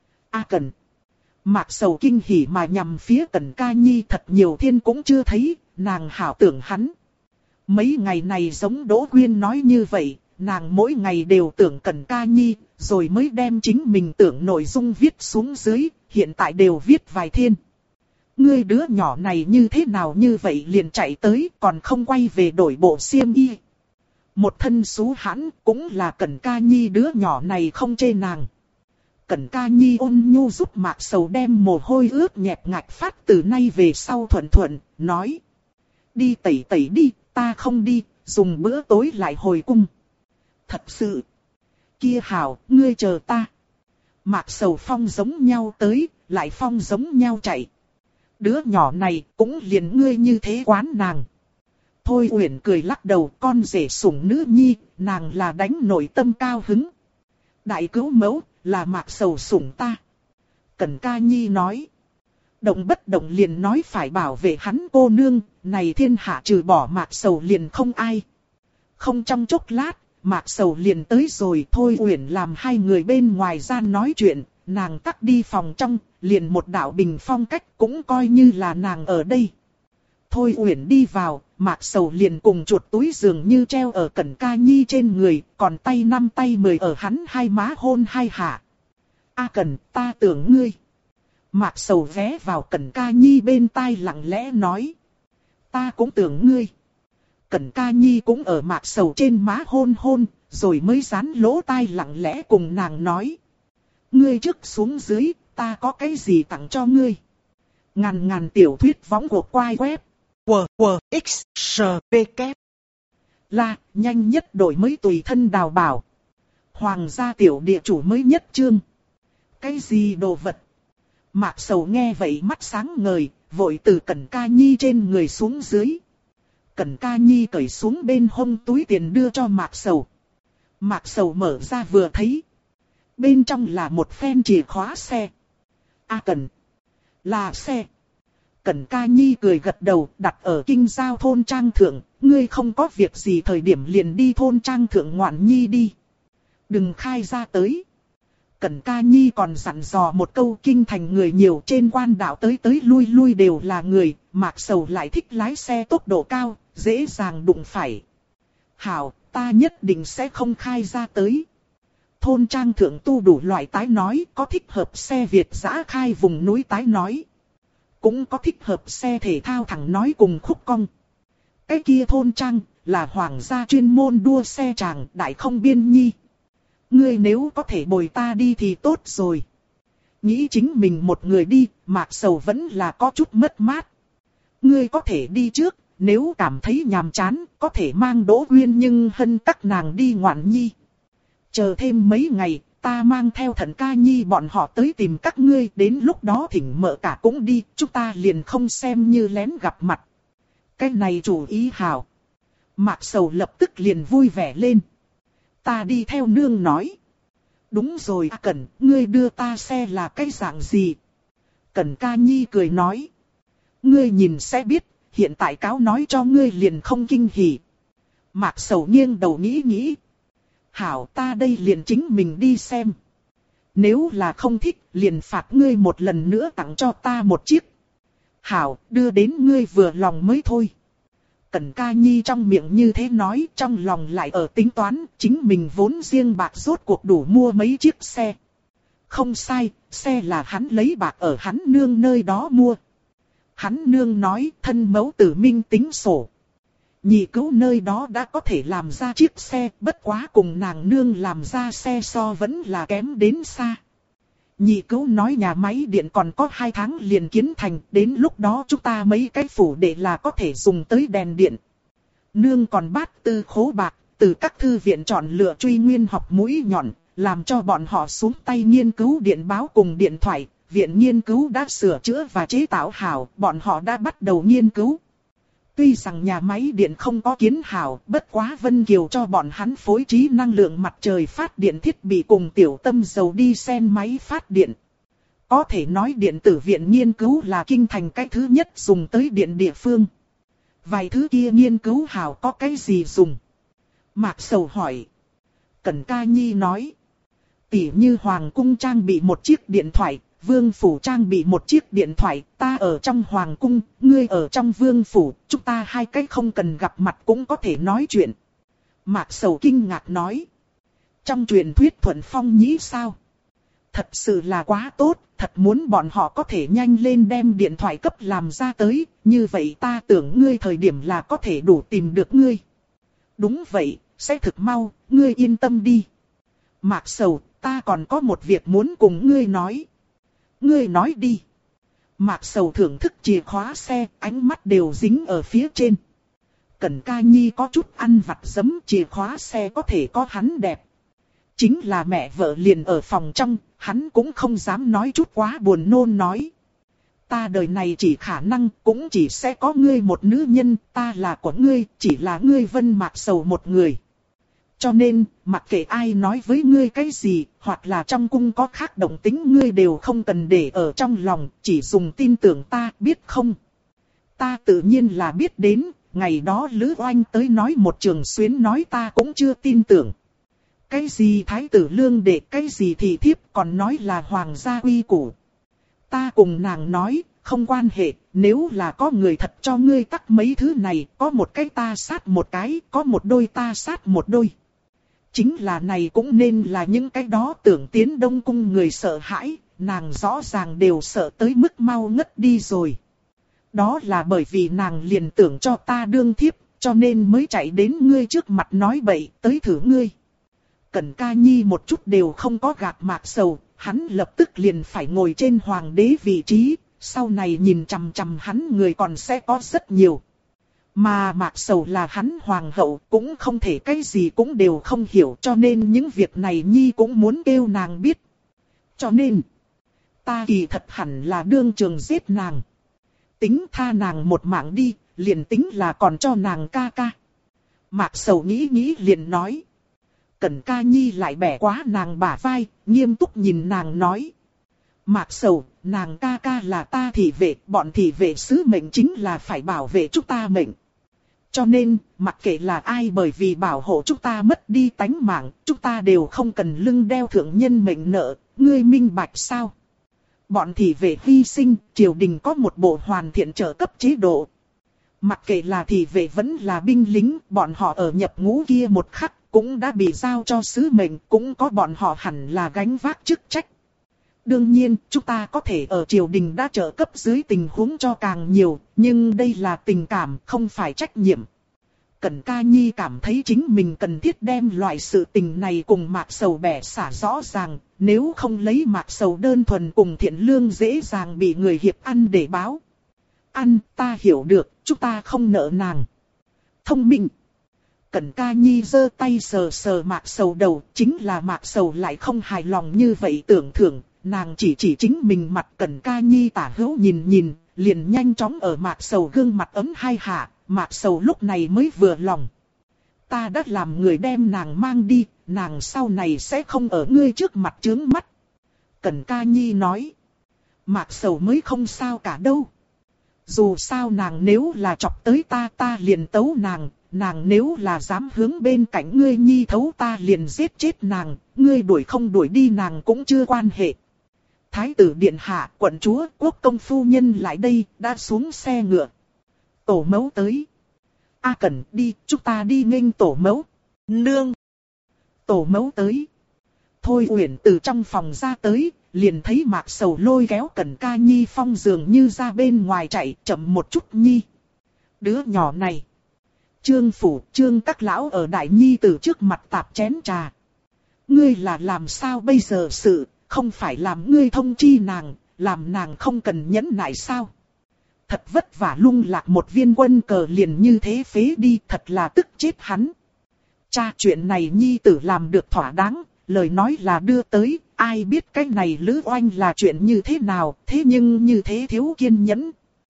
A Cần. Mạc Sầu kinh hỉ mà nhằm phía Cần Ca Nhi thật nhiều thiên cũng chưa thấy, nàng hảo tưởng hắn. Mấy ngày này giống Đỗ Quyên nói như vậy, nàng mỗi ngày đều tưởng Cẩn Ca Nhi, rồi mới đem chính mình tưởng nội dung viết xuống dưới, hiện tại đều viết vài thiên. Ngươi đứa nhỏ này như thế nào như vậy liền chạy tới, còn không quay về đổi bộ xiêm y. Một thân xú hãn, cũng là Cẩn Ca Nhi đứa nhỏ này không chê nàng. Cẩn Ca Nhi ôn nhu giúp Mạc Sầu đem mồ hôi ướt nhẹp ngạch phát từ nay về sau thuận thuận, nói. Đi tẩy tẩy đi, ta không đi, dùng bữa tối lại hồi cung. Thật sự. Kia hảo, ngươi chờ ta. Mạc Sầu phong giống nhau tới, lại phong giống nhau chạy. Đứa nhỏ này cũng liền ngươi như thế quán nàng. Thôi Uyển cười lắc đầu, con rể sủng nữ nhi, nàng là đánh nội tâm cao hứng. Đại cứu mẫu, là Mạc Sầu sủng ta. Cẩn Ca Nhi nói. Động bất động liền nói phải bảo vệ hắn cô nương, này thiên hạ trừ bỏ Mạc Sầu liền không ai. Không trong chốc lát, Mạc Sầu liền tới rồi. Thôi Uyển làm hai người bên ngoài ra nói chuyện, nàng tắt đi phòng trong, liền một đạo bình phong cách cũng coi như là nàng ở đây. Thôi Uyển đi vào, Mạc Sầu liền cùng chuột túi dường như treo ở Cẩn Ca Nhi trên người, còn tay 5 tay 10 ở hắn hai má hôn hai hạ. A Cẩn, ta tưởng ngươi. Mạc Sầu ghé vào Cẩn Ca Nhi bên tai lặng lẽ nói. Ta cũng tưởng ngươi. Cẩn Ca Nhi cũng ở Mạc Sầu trên má hôn hôn, rồi mới dán lỗ tai lặng lẽ cùng nàng nói. Ngươi trước xuống dưới, ta có cái gì tặng cho ngươi. Ngàn tiểu thuyết võng của quai web. WWXSPK. Là, nhanh nhất đổi mới tùy thân đào bảo. Hoàng gia tiểu địa chủ mới nhất chương. Cái gì đồ vật? Mạc Sầu nghe vậy mắt sáng ngời, vội từ Cẩn Ca Nhi trên người xuống dưới. Cẩn Ca Nhi cởi xuống bên hông túi tiền đưa cho Mạc Sầu. Mạc Sầu mở ra vừa thấy. Bên trong là một phen chìa khóa xe. A Cẩn. Là xe. Cẩn Ca Nhi cười gật đầu, đặt ở kinh giao thôn trang thượng. Ngươi không có việc gì thời điểm liền đi thôn trang thượng ngoạn nhi đi. Đừng khai ra tới. Cẩn Ca Nhi còn dặn dò một câu, kinh thành người nhiều, trên quan đạo tới lui đều là người. Mạc Sầu lại thích lái xe tốc độ cao, dễ dàng đụng phải. Hảo, ta nhất định sẽ không khai ra tới. Thôn trang thượng tu đủ loại tái nói, có thích hợp xe Việt dã khai vùng núi tái nói. Cũng có thích hợp xe thể thao thẳng nói cùng khúc cong. Cái kia thôn trang, là hoàng gia chuyên môn đua xe tràng, đại không biên nhi. Ngươi nếu có thể bồi ta đi thì tốt rồi. Nghĩ chính mình một người đi, Mạc Sầu vẫn là có chút mất mát. Ngươi có thể đi trước, nếu cảm thấy nhàm chán, có thể mang Đỗ Quyên nhưng hân các nàng đi ngoạn nhi. Chờ thêm mấy ngày, ta mang theo Thận Ca Nhi bọn họ tới tìm các ngươi, đến lúc đó thỉnh mợ cả cũng đi, chúng ta liền không xem như lén gặp mặt. Cái này chủ ý hảo. Mạc Sầu lập tức liền vui vẻ lên. Ta đi theo nương nói. Đúng rồi A Cẩn, ngươi đưa ta xe là cái dạng gì? Cẩn Ca Nhi cười nói. Ngươi nhìn sẽ biết, hiện tại cáo nói cho ngươi liền không kinh hỉ. Mạc Sầu nghiêng đầu nghĩ. Hảo, ta đây liền chính mình đi xem. Nếu là không thích, liền phạt ngươi một lần nữa tặng cho ta một chiếc. Hảo, đưa đến ngươi vừa lòng mới thôi. Cẩn Ca Nhi trong miệng như thế nói, trong lòng lại ở tính toán, chính mình vốn riêng bạc rốt cuộc đủ mua mấy chiếc xe. Không sai, xe là hắn lấy bạc ở hắn nương nơi đó mua. Hắn nương nói, thân mẫu tử minh tính sổ. Nhị cứu nơi đó đã có thể làm ra chiếc xe, bất quá cùng nàng nương làm ra xe so vẫn là kém đến xa. Nhị cứu nói nhà máy điện còn có 2 tháng liền kiến thành, đến lúc đó chúng ta mấy cái phủ để là có thể dùng tới đèn điện. Nương còn bát tư khố bạc, từ các thư viện chọn lựa truy nguyên học mũi nhọn, làm cho bọn họ xuống tay nghiên cứu điện báo cùng điện thoại. Viện nghiên cứu đã sửa chữa và chế tạo hảo, bọn họ đã bắt đầu nghiên cứu. Tuy rằng nhà máy điện không có kiến hảo, bất quá Vân Kiều cho bọn hắn phối trí năng lượng mặt trời phát điện thiết bị cùng tiểu tâm dầu đi sen máy phát điện. Có thể nói điện tử viện nghiên cứu là kinh thành cái thứ nhất dùng tới điện địa phương. Vài thứ kia nghiên cứu hảo có cái gì dùng? Mạc Sầu hỏi. Cẩn Ca Nhi nói. Tỉ như Hoàng cung trang bị một chiếc điện thoại, vương phủ trang bị một chiếc điện thoại, ta ở trong hoàng cung, ngươi ở trong vương phủ, chúng ta hai cái không cần gặp mặt cũng có thể nói chuyện. Mạc Sầu kinh ngạc nói. Trong truyền thuyết thuận phong nhĩ sao? Thật sự là quá tốt, thật muốn bọn họ có thể nhanh lên đem điện thoại cấp làm ra tới, như vậy ta tưởng ngươi thời điểm là có thể đủ tìm được ngươi. Đúng vậy, sẽ thực mau, ngươi yên tâm đi. Mạc Sầu, ta còn có một việc muốn cùng ngươi nói. Ngươi nói đi. Mạc Sầu thưởng thức chìa khóa xe, ánh mắt đều dính ở phía trên. Cẩn Ca Nhi có chút ăn vặt giấm, chìa khóa xe có thể có hắn đẹp. Chính là mẹ vợ liền ở phòng trong, hắn cũng không dám nói chút quá buồn nôn nói. Ta đời này chỉ khả năng cũng chỉ sẽ có ngươi một nữ nhân, ta là của ngươi, chỉ là ngươi Vân Mạc Sầu một người. Cho nên, mặc kệ ai nói với ngươi cái gì, hoặc là trong cung có khác động tính ngươi đều không cần để ở trong lòng, chỉ dùng tin tưởng ta, biết không? Ta tự nhiên là biết đến, ngày đó Lữ Oanh tới nói một trường xuyến nói ta cũng chưa tin tưởng. Cái gì thái tử lương đệ, cái gì thị thiếp, còn nói là hoàng gia uy củ. Ta cùng nàng nói, không quan hệ, nếu là có người thật cho ngươi tắc mấy thứ này, có một cái ta sát một cái, có một đôi ta sát một đôi. Chính là này cũng nên là những cái đó tưởng tiến Đông Cung người sợ hãi, nàng rõ ràng đều sợ tới mức mau ngất đi rồi. Đó là bởi vì nàng liền tưởng cho ta đương thiếp, cho nên mới chạy đến ngươi trước mặt nói bậy, tới thử ngươi. Cẩn Ca Nhi một chút đều không có gạt Mạc Sầu, hắn lập tức liền phải ngồi trên hoàng đế vị trí, sau này nhìn chằm chằm hắn người còn sẽ có rất nhiều. Mà Mạc Sầu là hắn hoàng hậu, cũng không thể cái gì cũng đều không hiểu, cho nên những việc này Nhi cũng muốn kêu nàng biết. Cho nên, ta kỳ thật hẳn là đương trường giết nàng. Tính tha nàng một mạng đi, liền tính là còn cho nàng ca ca. Mạc Sầu nghĩ nghĩ liền nói. Cẩn Ca Nhi lại bẻ quá nàng bả vai, nghiêm túc nhìn nàng nói. Mạc Sầu, nàng ca ca là ta thị vệ, bọn thị vệ sứ mệnh chính là phải bảo vệ chúng ta mệnh. Cho nên, mặc kệ là ai bởi vì bảo hộ chúng ta mất đi tánh mạng, chúng ta đều không cần lưng đeo thượng nhân mệnh nợ, ngươi minh bạch sao? Bọn thị vệ hy sinh, triều đình có một bộ hoàn thiện trợ cấp chế độ. Mặc kệ là thị vệ vẫn là binh lính, bọn họ ở nhập ngũ kia một khắc, cũng đã bị giao cho sứ mệnh, cũng có bọn họ hẳn là gánh vác chức trách. Đương nhiên, chúng ta có thể ở triều đình đã trợ cấp dưới tình huống cho càng nhiều, nhưng đây là tình cảm, không phải trách nhiệm. Cẩn Ca Nhi cảm thấy chính mình cần thiết đem loại sự tình này cùng Mạc Sầu bẻ xả rõ ràng, nếu không lấy Mạc Sầu đơn thuần cùng Thiện Lương dễ dàng bị người hiệp ăn để báo. Ăn, ta hiểu được, chúng ta không nợ nàng. Thông minh. Cẩn Ca Nhi giơ tay sờ sờ Mạc Sầu đầu, chính là Mạc Sầu lại không hài lòng như vậy tưởng thưởng, nàng chỉ chính mình mặt. Cẩn Ca Nhi tả hữu nhìn nhìn, liền nhanh chóng ở Mạc Sầu gương mặt ấm hai hạ, Mạc Sầu lúc này mới vừa lòng. Ta đã làm người đem nàng mang đi, nàng sau này sẽ không ở ngươi trước mặt chướng mắt. Cẩn Ca Nhi nói. Mạc Sầu mới không sao cả đâu. Dù sao nàng nếu là chọc tới ta liền tấu nàng, nàng nếu là dám hướng bên cạnh ngươi Nhi thấu ta liền giết chết nàng, ngươi đuổi không đuổi đi nàng cũng chưa quan hệ. Thái tử điện hạ, quận chúa, quốc công phu nhân lại đây, đã xuống xe ngựa. Tổ mẫu tới. A Cẩn đi, chúng ta đi nghênh tổ mẫu. Nương. Tổ mẫu tới. Thôi Uyển từ trong phòng ra tới, liền thấy Mạc Sầu lôi kéo Cẩn Ca Nhi phong dường như ra bên ngoài chạy, chậm một chút Nhi. Đứa nhỏ này. Trương phủ, Trương các lão ở Đại Nhi từ trước mặt tạp chén trà. Ngươi là làm sao bây giờ sự, không phải làm ngươi thông chi nàng, làm nàng không cần nhẫn nại sao? Thật vất vả lung lạc một viên quân cờ liền như thế phế đi, thật là tức chết hắn. Cha, chuyện này Nhi tử làm được thỏa đáng, lời nói là đưa tới, ai biết cái này Lữ Oanh là chuyện như thế nào, thế nhưng như thế thiếu kiên nhẫn.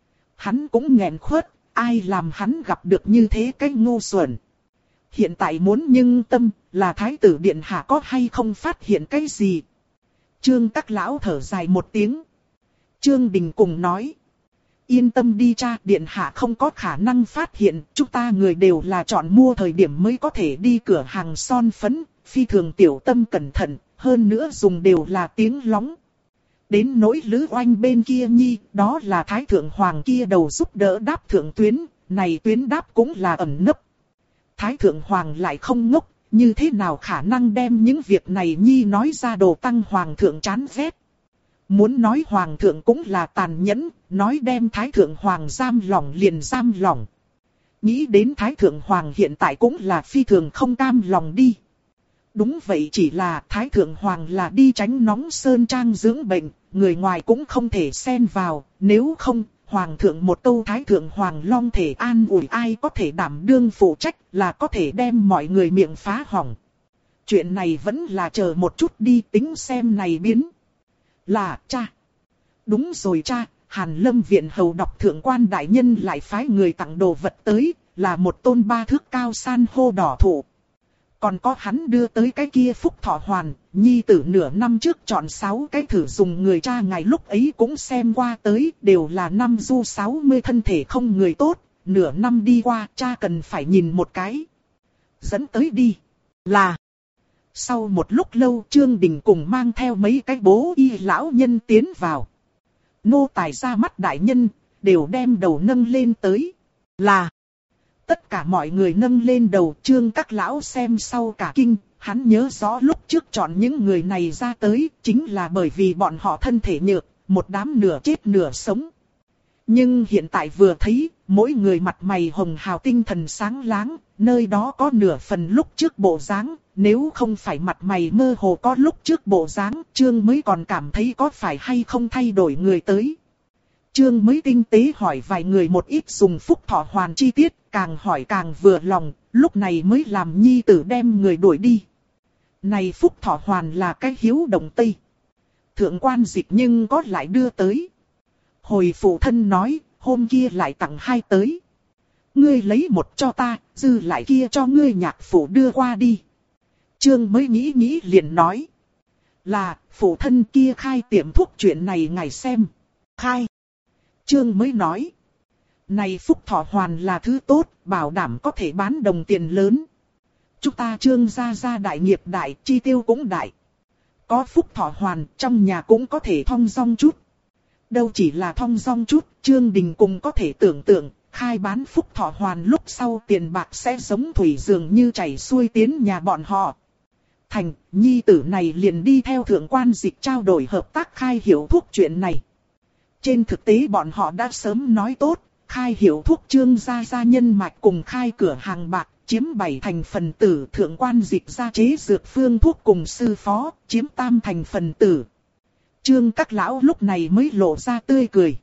Hắn cũng nghẹn khuất, ai làm hắn gặp được như thế cái ngu xuẩn. Hiện tại muốn nhưng tâm, là thái tử điện hạ có hay không phát hiện cái gì? Trương các lão thở dài một tiếng. Trương Đình cùng nói. Yên tâm đi cha, điện hạ không có khả năng phát hiện, chúng ta người đều là chọn mua thời điểm mới có thể đi cửa hàng son phấn, phi thường tiểu tâm cẩn thận, hơn nữa dùng đều là tiếng lóng. Đến nỗi Lữ Oanh bên kia nhi, đó là Thái Thượng Hoàng kia đầu giúp đỡ đáp thượng tuyến, này tuyến đáp cũng là ẩn nấp. Thái Thượng Hoàng lại không ngốc, như thế nào khả năng đem những việc này nhi nói ra đồ tăng Hoàng thượng chán ghét. Muốn nói Hoàng thượng cũng là tàn nhẫn, nói đem Thái Thượng Hoàng giam lỏng liền giam lỏng. Nghĩ đến Thái Thượng Hoàng hiện tại cũng là phi thường không cam lòng đi. Đúng vậy, chỉ là Thái Thượng Hoàng là đi tránh nóng sơn trang dưỡng bệnh, người ngoài cũng không thể xen vào, nếu không, Hoàng thượng một câu Thái Thượng Hoàng long thể an ủi ai có thể đảm đương phụ trách là có thể đem mọi người miệng phá hỏng. Chuyện này vẫn là chờ một chút đi tính xem này biến. Là cha. Đúng rồi cha, Hàn Lâm viện hầu đọc thượng quan đại nhân lại phái người tặng đồ vật tới, là một tôn 3 thước cao san hô đỏ thụ. Còn có hắn đưa tới cái kia phúc thọ hoàn, nhi tử nửa năm trước chọn 6 cái thử dùng người cha ngài lúc ấy cũng xem qua tới, đều là năm du 60 thân thể không người tốt, nửa năm đi qua cha cần phải nhìn một cái. Dẫn tới đi. Là. Sau một lúc lâu Trương Đình cùng mang theo mấy cái bố y lão nhân tiến vào. Nô tài ra mắt đại nhân, đều đem đầu nâng lên tới. Là. Tất cả mọi người nâng lên đầu, Trương các lão xem sau cả kinh, hắn nhớ rõ lúc trước chọn những người này ra tới, chính là bởi vì bọn họ thân thể nhược, một đám nửa chết nửa sống. Nhưng hiện tại vừa thấy, mỗi người mặt mày hồng hào tinh thần sáng láng, nơi đó có nửa phần lúc trước bộ dáng, nếu không phải mặt mày mơ hồ có lúc trước bộ dáng, Trương mới còn cảm thấy có phải hay không thay đổi người tới. Trương mới tinh tế hỏi vài người một ít dùng phúc thọ hoàn chi tiết, càng hỏi càng vừa lòng, lúc này mới làm nhi tử đem người đuổi đi. Này phúc thọ hoàn là cái hiếu động tây. Thượng quan dịch nhưng có lại đưa tới. Hồi phụ thân nói, hôm kia lại tặng 2 tới. Ngươi lấy một cho ta, dư lại kia cho ngươi nhạc phụ đưa qua đi. Trương mới nghĩ liền nói. Là, phụ thân kia khai tiệm thuốc chuyện này ngài xem. Khai. Trương mới nói. Này phúc thọ hoàn là thứ tốt, bảo đảm có thể bán đồng tiền lớn. Chúng ta Trương gia đại nghiệp đại, chi tiêu cũng đại. Có phúc thọ hoàn, trong nhà cũng có thể thong dong chút. Đâu chỉ là thong dong chút, Trương Đình cũng có thể tưởng tượng, khai bán phúc thọ hoàn lúc sau tiền bạc sẽ giống thủy dường như chảy xuôi tiến nhà bọn họ. Thành, nhi tử này liền đi theo thượng quan dịch trao đổi hợp tác khai hiểu thuốc chuyện này. Trên thực tế bọn họ đã sớm nói tốt, khai hiểu thuốc Trương gia nhân mạch cùng khai cửa hàng bạc, chiếm 7 thành phần tử, thượng quan dịch gia chế dược phương thuốc cùng sư phó, chiếm 8 thành phần tử. Trương các lão lúc này mới lộ ra tươi cười.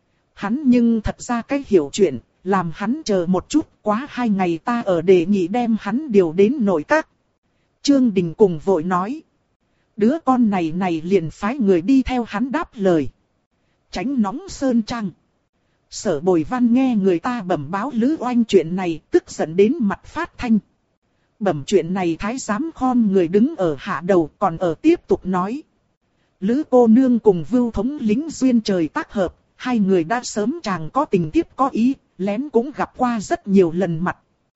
Hắn nhưng thật ra cái hiểu chuyện, làm hắn chờ một chút, quá 2 ngày ta ở đề nghị đem hắn điều đến nội các. Trương Đình cùng vội nói. Đứa con này liền phái người đi theo hắn đáp lời. Tránh nóng sơn trang. Sở Bồi Văn nghe người ta bẩm báo Lữ Oanh chuyện này, tức giận đến mặt phát thanh. Bẩm chuyện này thái giám khom người đứng ở hạ đầu, còn ở tiếp tục nói. Lữ cô nương cùng Vưu thống lính duyên trời tác hợp, 2 người đã sớm chàng có tình tiếp có ý, lén cũng gặp qua rất nhiều lần mặt.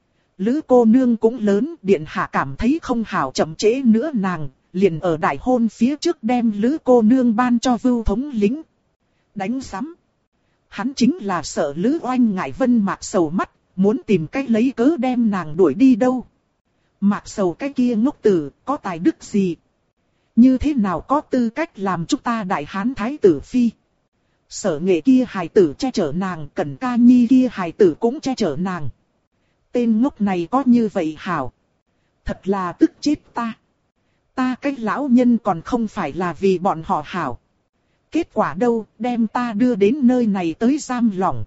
Lữ cô nương cũng lớn, điện hạ cảm thấy không hảo chậm trễ nữa nàng, liền ở đại hôn phía trước đem Lữ cô nương ban cho Vưu thống lính. Đánh sắm. Hắn chính là sợ Lữ Oanh ngại Vân Mạc Sầu mắt, muốn tìm cách lấy cớ đem nàng đuổi đi đâu. Mạc Sầu cái kia ngốc tử, có tài đức gì? Như thế nào có tư cách làm chúng ta đại hán thái tử phi? Sở Nghệ kia hài tử che chở nàng, Cẩn Ca Nhi kia hài tử cũng che chở nàng. Tên ngốc này có như vậy hảo? Thật là tức chết ta. Ta cái lão nhân còn không phải là vì bọn họ hảo. Kết quả đâu, đem ta đưa đến nơi này tới giam lỏng.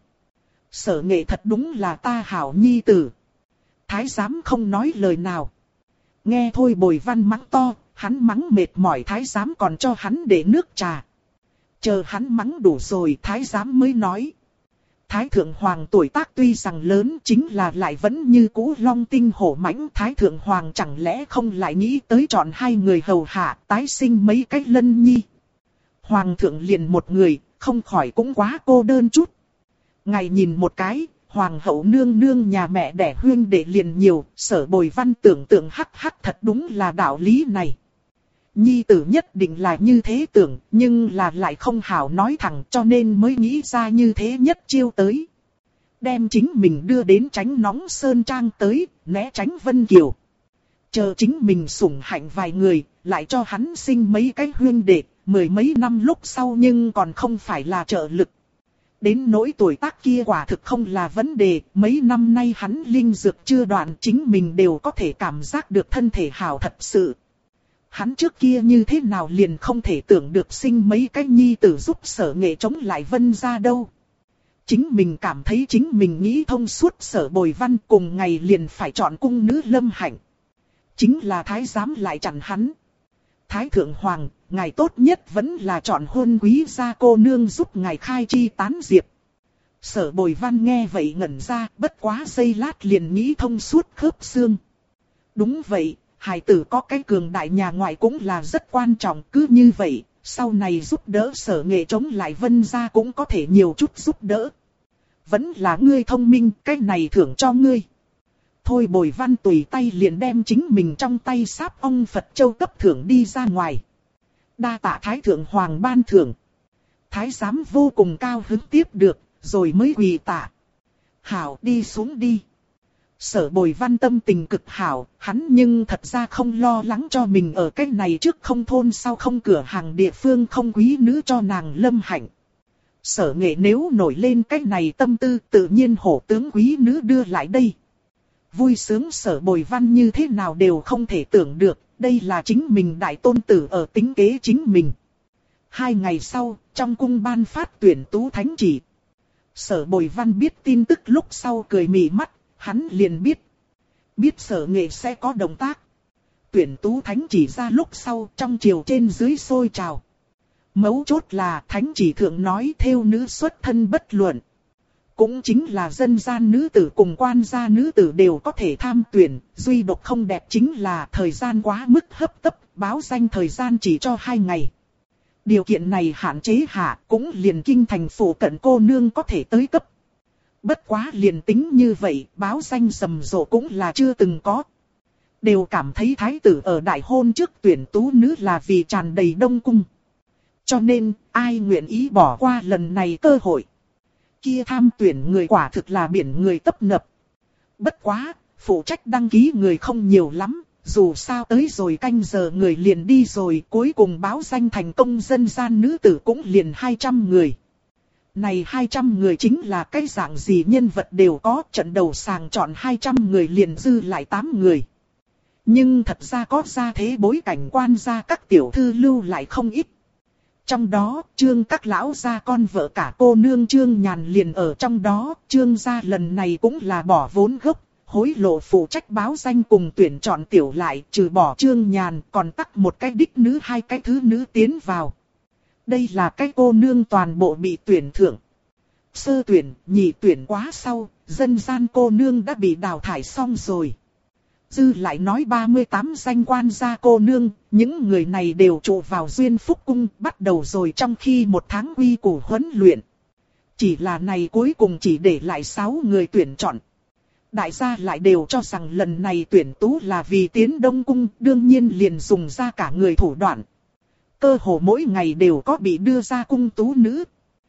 Sở Nghệ thật đúng là ta hảo nhi tử. Thái giám không nói lời nào. Nghe thôi Bồi Văn mắng to, hắn mắng mệt mỏi thái giám còn cho hắn để nước trà. Chờ hắn mắng đủ rồi thái giám mới nói. Thái thượng hoàng tuổi tác tuy rằng lớn chính là lại vẫn như cũ long tinh hổ mãnh. Thái thượng hoàng chẳng lẽ không lại nghĩ tới chọn 2 người hầu hạ tái sinh mấy cách lân nhi. Hoàng thượng liền một người, không khỏi cũng quá cô đơn chút. Ngài nhìn một cái, hoàng hậu nương nương nhà mẹ đẻ huyên đệ liền nhiều, Sở Bồi Văn tưởng tượng hắc hắc thật đúng là đạo lý này. Nhi tử nhất định là như thế tưởng, nhưng là lại không hảo nói thẳng cho nên mới nghĩ ra như thế nhất chiêu tới. Đem chính mình đưa đến tránh nóng sơn trang tới, né tránh Vân Kiều. Chờ chính mình sủng hạnh vài người, lại cho hắn sinh mấy cái huynh đệ, 10 mấy năm lúc sau nhưng còn không phải là trợ lực. Đến nỗi tuổi tác kia quả thực không là vấn đề, mấy năm nay hắn linh dược chưa đoạn chính mình đều có thể cảm giác được thân thể hảo thật sự. Hắn trước kia như thế nào liền không thể tưởng được sinh mấy cái nhi tử giúp Sở Nghệ chống lại Vân gia đâu. Chính mình cảm thấy chính mình nghĩ thông suốt Sở Bồi Văn cùng ngày liền phải chọn cung nữ Lâm Hạnh. Chính là thái giám lại chặn hắn. Thái thượng hoàng, ngài tốt nhất vẫn là chọn hôn quý gia cô nương giúp ngài khai chi tán diệp. Sở Bồi Văn nghe vậy ngẩn ra, bất quá giây lát liền nghĩ thông suốt khớp xương. Đúng vậy, hài tử có cái cường đại nhà ngoại cũng là rất quan trọng, cứ như vậy, sau này giúp đỡ Sở Nghệ chống lại Vân gia cũng có thể nhiều chút giúp đỡ. Vẫn là ngươi thông minh, cái này thưởng cho ngươi. Thôi Bồi Văn tùy tay liền đem chính mình trong tay sáp ong Phật Châu cấp thưởng đi ra ngoài. Đa tạ Thái Thượng Hoàng ban thưởng. Thái giám vô cùng cao hứng tiếp được, rồi mới quỳ tạ. Hảo đi xuống đi. Sở Bồi Văn tâm tình cực hảo, hắn nhưng thật ra không lo lắng cho mình ở cái này trước không thôn sau không cửa hàng địa phương không quý nữ cho nàng Lâm Hạnh. Sở Nghệ nếu nổi lên cái này tâm tư tự nhiên hổ tướng quý nữ đưa lại đây. Vui sướng Sở Bồi Văn như thế nào đều không thể tưởng được, đây là chính mình đại tôn tử ở tính kế chính mình. 2 ngày sau, trong cung ban phát tuyển tú thánh chỉ. Sở Bồi Văn biết tin tức lúc sau cười mỉ mắt, hắn liền biết. Biết Sở Nghệ sẽ có động tác. Tuyển tú thánh chỉ ra lúc sau trong triều trên dưới sôi trào. Mấu chốt là thánh chỉ thượng nói thêu nữ xuất thân bất luận. Cũng chính là dân gian nữ tử cùng quan gia nữ tử đều có thể tham tuyển, duy độc không đẹp chính là thời gian quá mức hấp tấp, báo danh thời gian chỉ cho 2 ngày. Điều kiện này hạn chế hạ cũng liền kinh thành phủ cận cô nương có thể tới cấp. Bất quá liền tính như vậy, báo danh rầm rộ cũng là chưa từng có. Đều cảm thấy thái tử ở đại hôn trước tuyển tú nữ là vì tràn đầy đông cung. Cho nên, ai nguyện ý bỏ qua lần này cơ hội. Kia tham tuyển người quả thực là biển người tấp nập. Bất quá, phụ trách đăng ký người không nhiều lắm, dù sao tới rồi canh giờ người liền đi rồi, cuối cùng báo danh thành công dân gian nữ tử cũng liền 200 người. Này 200 người chính là cái dạng gì nhân vật đều có, trận đầu sàng chọn 200 người liền dư lại 8 người. Nhưng thật ra có gia thế bối cảnh quan gia các tiểu thư lưu lại không ít. Trong đó, Trương các lão gia con vợ cả cô nương Trương Nhàn liền ở trong đó, Trương gia lần này cũng là bỏ vốn gốc, hối lộ phụ trách báo danh cùng tuyển chọn tiểu lại, trừ bỏ Trương Nhàn còn tắc một cái đích nữ 2 cái thứ nữ tiến vào. Đây là cái cô nương toàn bộ bị tuyển thưởng. Sơ tuyển, nhị tuyển quá sau, dân gian cô nương đã bị đào thải xong rồi. Dư lại nói 38 danh quan gia cô nương, những người này đều trụ vào Duyên Phúc Cung, bắt đầu rồi trong khi 1 tháng quy củ huấn luyện. Chỉ là này cuối cùng chỉ để lại 6 người tuyển chọn. Đại gia lại đều cho rằng lần này tuyển tú là vì tiến Đông Cung, đương nhiên liền dùng ra cả người thủ đoạn. Cơ hồ mỗi ngày đều có bị đưa ra cung tú nữ.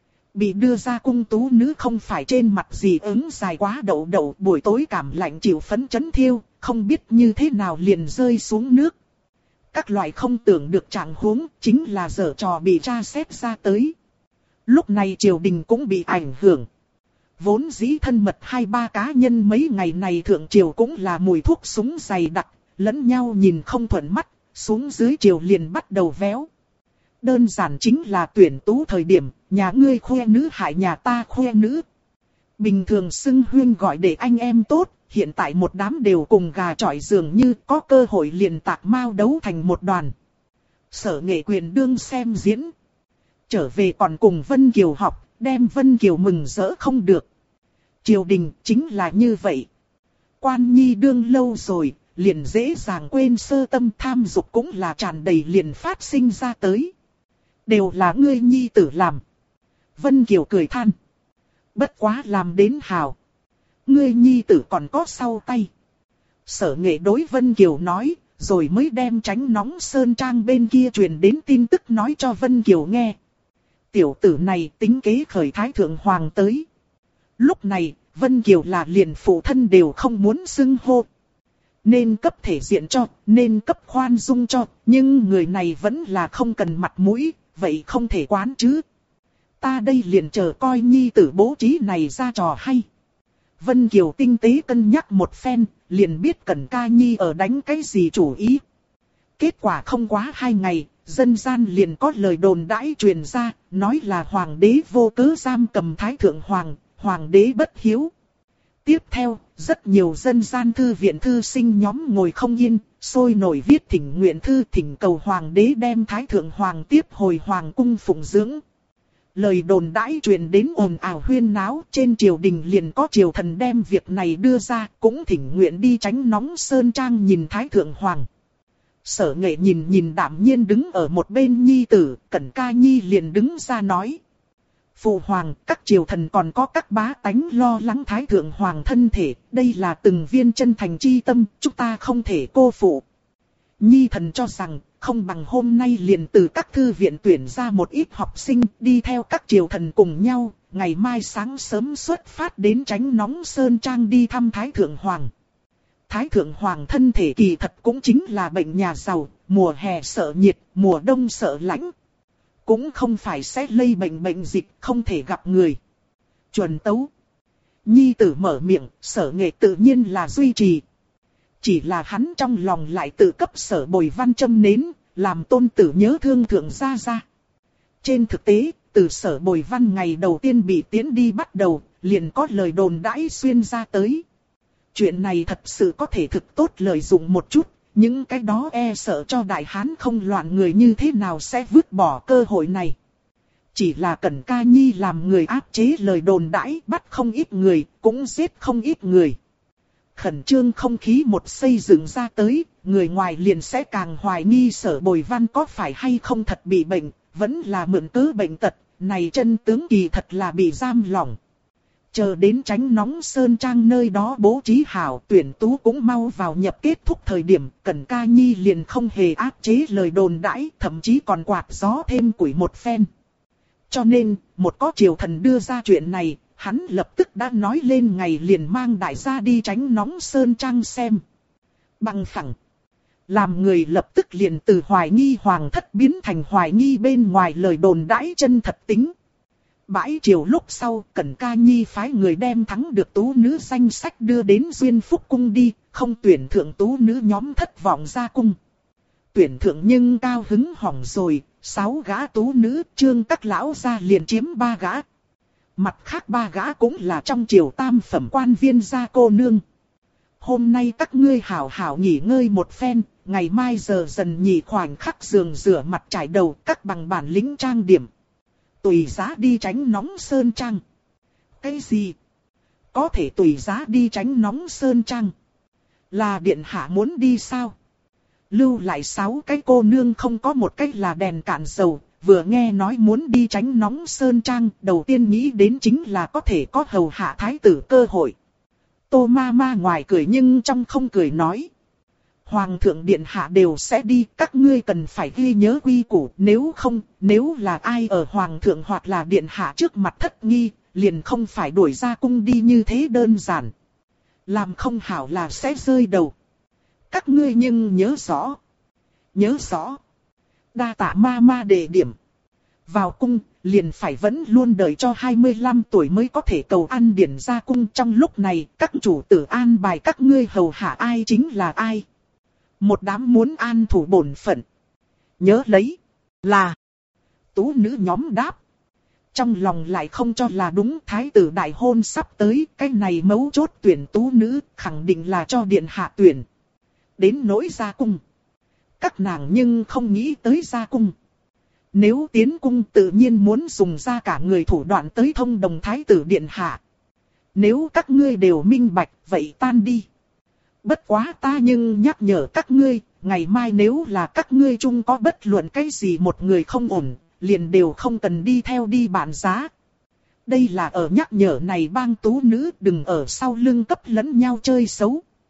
Bị đưa ra cung tú nữ không phải trên mặt gì ứng dài quá đậu đậu, buổi tối cảm lạnh chịu phấn chấn thiêu, không biết như thế nào liền rơi xuống nước. Các loại không tưởng được trạng huống, chính là giở trò bị tra xét ra tới. Lúc này triều đình cũng bị ảnh hưởng. Vốn dĩ thân mật 2-3 cá nhân mấy ngày này thượng triều cũng là mùi thuốc súng dày đặc, lẫn nhau nhìn không thuận mắt, xuống dưới triều liền bắt đầu véo. Đơn giản chính là tuyển tú thời điểm, nhà ngươi khoe nữ hại nhà ta khoe nữ. Bình thường xưng huyên gọi để anh em tốt, hiện tại một đám đều cùng gà chọi dường như có cơ hội liền tạc mao đấu thành một đoàn. Sở Nghệ quyền đương xem diễn. Trở về còn cùng Vân Kiều học, đem Vân Kiều mừng rỡ không được. Triều đình chính là như vậy. Quan nhi đương lâu rồi, liền dễ dàng quên sơ tâm tham dục cũng là tràn đầy liền phát sinh ra tới. Đều là ngươi nhi tử làm. Vân Kiều cười than. Bất quá làm đến hào. Ngươi nhi tử còn có sau tay. Sở Nghệ đối Vân Kiều nói, rồi mới đem Tránh Nóng Sơn Trang bên kia truyền đến tin tức nói cho Vân Kiều nghe. Tiểu tử này tính kế khởi Thái Thượng Hoàng tới. Lúc này, Vân Kiều là liền phụ thân đều không muốn xưng hô. Nên cấp thể diện cho, nên cấp khoan dung cho, nhưng người này vẫn là không cần mặt mũi, vậy không thể quán chứ. Ta đây liền chờ coi nhi tử bố trí này ra trò hay. Vân Kiều tinh tế cân nhắc một phen, liền biết Cẩn Ca Nhi ở đánh cái gì chủ ý. Kết quả không quá 2 ngày, dân gian liền có lời đồn đãi truyền ra, nói là hoàng đế vô cớ giam cầm Thái Thượng Hoàng, hoàng đế bất hiếu. Tiếp theo, rất nhiều dân gian thư viện thư sinh nhóm ngồi không yên, sôi nổi viết thỉnh nguyện thư thỉnh cầu hoàng đế đem Thái Thượng Hoàng tiếp hồi hoàng cung phụng dưỡng. Lời đồn đãi truyền đến ồn ào huyên náo, trên triều đình liền có triều thần đem việc này đưa ra, cũng thỉnh nguyện đi Tránh Nóng Sơn Trang nhìn Thái Thượng Hoàng. Sở Nghệ nhìn đạm nhiên đứng ở một bên nhi tử, Cẩn Ca Nhi liền đứng ra nói. Phụ hoàng, các triều thần còn có các bá tánh lo lắng Thái Thượng Hoàng thân thể, đây là từng viên chân thành chi tâm, chúng ta không thể cô phụ. Nhi thần cho rằng, không bằng hôm nay liền từ các thư viện tuyển ra một ít học sinh đi theo các triều thần cùng nhau, ngày mai sáng sớm xuất phát đến Tránh Nóng Sơn Trang đi thăm Thái Thượng Hoàng. Thái Thượng Hoàng thân thể kỳ thật cũng chính là bệnh nhà giàu, mùa hè sợ nhiệt, mùa đông sợ lạnh. Cũng không phải sẽ lây bệnh dịch, không thể gặp người. Chuẩn tấu. Nhi tử mở miệng, Sở Nghệ tự nhiên là duy trì. Chỉ là hắn trong lòng lại tự cấp Sở Bồi Văn châm nến, làm tôn tử nhớ thương thượng gia gia. Trên thực tế, từ Sở Bồi Văn ngày đầu tiên bị tiến đi bắt đầu, liền có lời đồn đãi xuyên ra tới. Chuyện này thật sự có thể thực tốt lợi dụng một chút, những cái đó e sợ cho Đại Hán không loạn người như thế nào sẽ vứt bỏ cơ hội này. Chỉ là Cẩn Ca Nhi làm người áp chế lời đồn đãi, bắt không ít người, cũng giết không ít người. Khẩn trương không khí một xây dựng ra tới, người ngoài liền sẽ càng hoài nghi Sở Bồi Văn có phải hay không thật bị bệnh, vẫn là mượn cớ bệnh tật, này chân tướng kỳ thật là bị giam lỏng. Chờ đến Tránh Nóng Sơn Trang nơi đó bố trí hảo, tuyển tú cũng mau vào nhập kết thúc thời điểm, Cẩn Ca Nhi liền không hề áp chế lời đồn đãi, thậm chí còn quạt gió thêm củi một phen. Cho nên, một có triều thần đưa ra chuyện này, hắn lập tức đã nói lên ngày liền mang đại gia đi Tránh Nóng Sơn Trang xem. Bằng phẳng, làm người lập tức liền từ hoài nghi hoàng thất biến thành hoài nghi bên ngoài lời đồn đãi chân thật tính. Bãi triều lúc sau, Cẩn Ca Nhi phái người đem thắng được tú nữ danh sách đưa đến Duyên Phúc Cung đi, không tuyển thượng tú nữ nhóm thất vọng ra cung. Tuyển thượng nhưng cao hứng hỏng rồi, 6 gã tú nữ, Trương các lão gia liền chiếm 3 gã. Mặt khác 3 gã cũng là trong triều tam phẩm quan viên gia cô nương. Hôm nay các ngươi hảo hảo nghỉ ngơi một phen, ngày mai giờ dần nhị khoảnh khắc giường rửa mặt trải đầu, các bằng bản lĩnh trang điểm. Tùy giá đi Tránh Nóng Sơn Trang. Cái gì? Có thể tùy giá đi Tránh Nóng Sơn Trang? Là điện hạ muốn đi sao? Lưu lại 6 cái cô nương không có một cái là đèn cạn dầu, vừa nghe nói muốn đi Tránh Nóng Sơn Trang, đầu tiên nghĩ đến chính là có thể có hầu hạ thái tử cơ hội. Tô ma ma ngoài cười nhưng trong không cười nói. Hoàng thượng điện hạ đều sẽ đi, các ngươi cần phải ghi nhớ quy củ, nếu là ai ở hoàng thượng hoặc là điện hạ trước mặt thất nghi, liền không phải đuổi ra cung đi như thế đơn giản. Làm không hảo là sẽ rơi đầu. Các ngươi nhưng nhớ rõ. Nhớ rõ. Đa tạ ma ma đề điểm. Vào cung, liền phải vẫn luôn đợi cho 25 tuổi mới có thể cầu ăn điển ra cung. Trong lúc này, các chủ tử an bài các ngươi hầu hạ ai chính là ai. Một đám muốn an thủ bổn phận. Nhớ lấy. Là. Tú nữ nhóm đáp. Trong lòng lại không cho là đúng, thái tử đại hôn sắp tới. Cái này mấu chốt tuyển tú nữ khẳng định là cho điện hạ tuyển. Đến nỗi ra cung. Các nàng nhưng không nghĩ tới ra cung. Nếu tiến cung tự nhiên muốn dùng ra cả người thủ đoạn tới thông đồng thái tử điện hạ. Nếu các ngươi đều minh bạch, vậy tan đi. Bất quá ta nhưng nhắc nhở các ngươi, ngày mai nếu là các ngươi chung có bất luận cái gì một người không ổn, liền đều không cần đi theo đi bàn giá. Đây là ở nhắc nhở này bang tú nữ đừng ở sau lưng cấp lẫn nhau chơi xấu.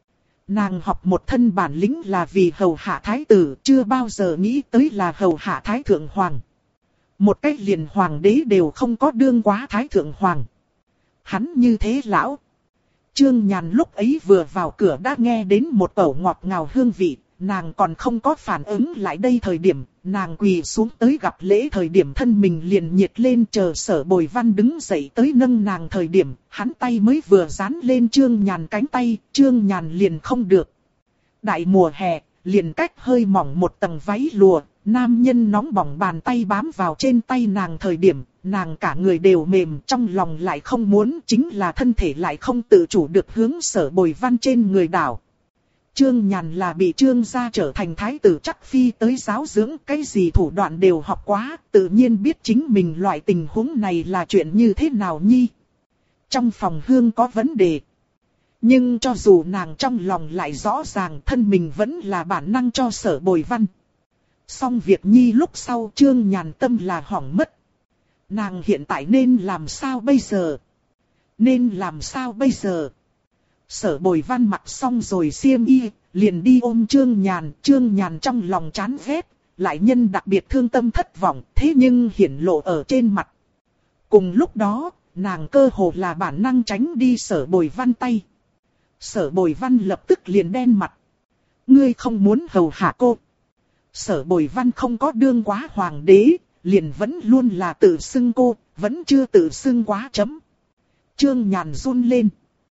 Nàng học một thân bản lĩnh là vì hầu hạ thái tử, chưa bao giờ nghĩ tới là hầu hạ thái thượng hoàng. Một cách liền hoàng đế đều không có đương quá thái thượng hoàng. Hắn như thế lão. Trương Nhàn lúc ấy vừa vào cửa đã nghe đến một ẩu ngọt ngào hương vị, nàng còn không có phản ứng lại đây thời điểm, nàng quỳ xuống tới gặp lễ thời điểm thân mình liền nhiệt lên, chờ Sở Bồi Văn đứng dậy tới nâng nàng thời điểm, hắn tay mới vừa dán lên Trương Nhàn cánh tay, Trương Nhàn liền không được. Đại mùa hè, liền cách hơi mỏng một tầng váy lụa, nam nhân nóng bỏng bàn tay bám vào trên tay nàng thời điểm, nàng cả người đều mềm, trong lòng lại không muốn, chính là thân thể lại không tự chủ được hướng Sở Bồi Văn trên người đảo. Trương Nhàn là bị Trương gia trở thành thái tử chắc phi tới giáo dưỡng, cái gì thủ đoạn đều học quá, tự nhiên biết chính mình loại tình huống này là chuyện như thế nào nhi. Trong phòng hương có vấn đề. Nhưng cho dù nàng trong lòng lại rõ ràng, thân mình vẫn là bản năng cho Sở Bồi Văn. Xong việc nhi lúc sau Trương Nhàn tâm là hỏng mất. Nàng hiện tại nên làm sao bây giờ? Nên làm sao bây giờ? Sở Bồi Văn mặc xong rồi xiêm y, liền đi ôm Trương Nhàn. Trương Nhàn trong lòng chán ghét, lại nhân đặc biệt thương tâm thất vọng, thế nhưng hiển lộ ở trên mặt. Cùng lúc đó, nàng cơ hồ là bản năng tránh đi Sở Bồi Văn tay. Sở Bồi Văn lập tức liền đen mặt. Ngươi không muốn hầu hạ cô. Sở Bồi Văn không có đương quá hoàng đế, liền vẫn luôn là tự xưng cô, vẫn chưa tự xưng quá chấm. Trương Nhàn run lên.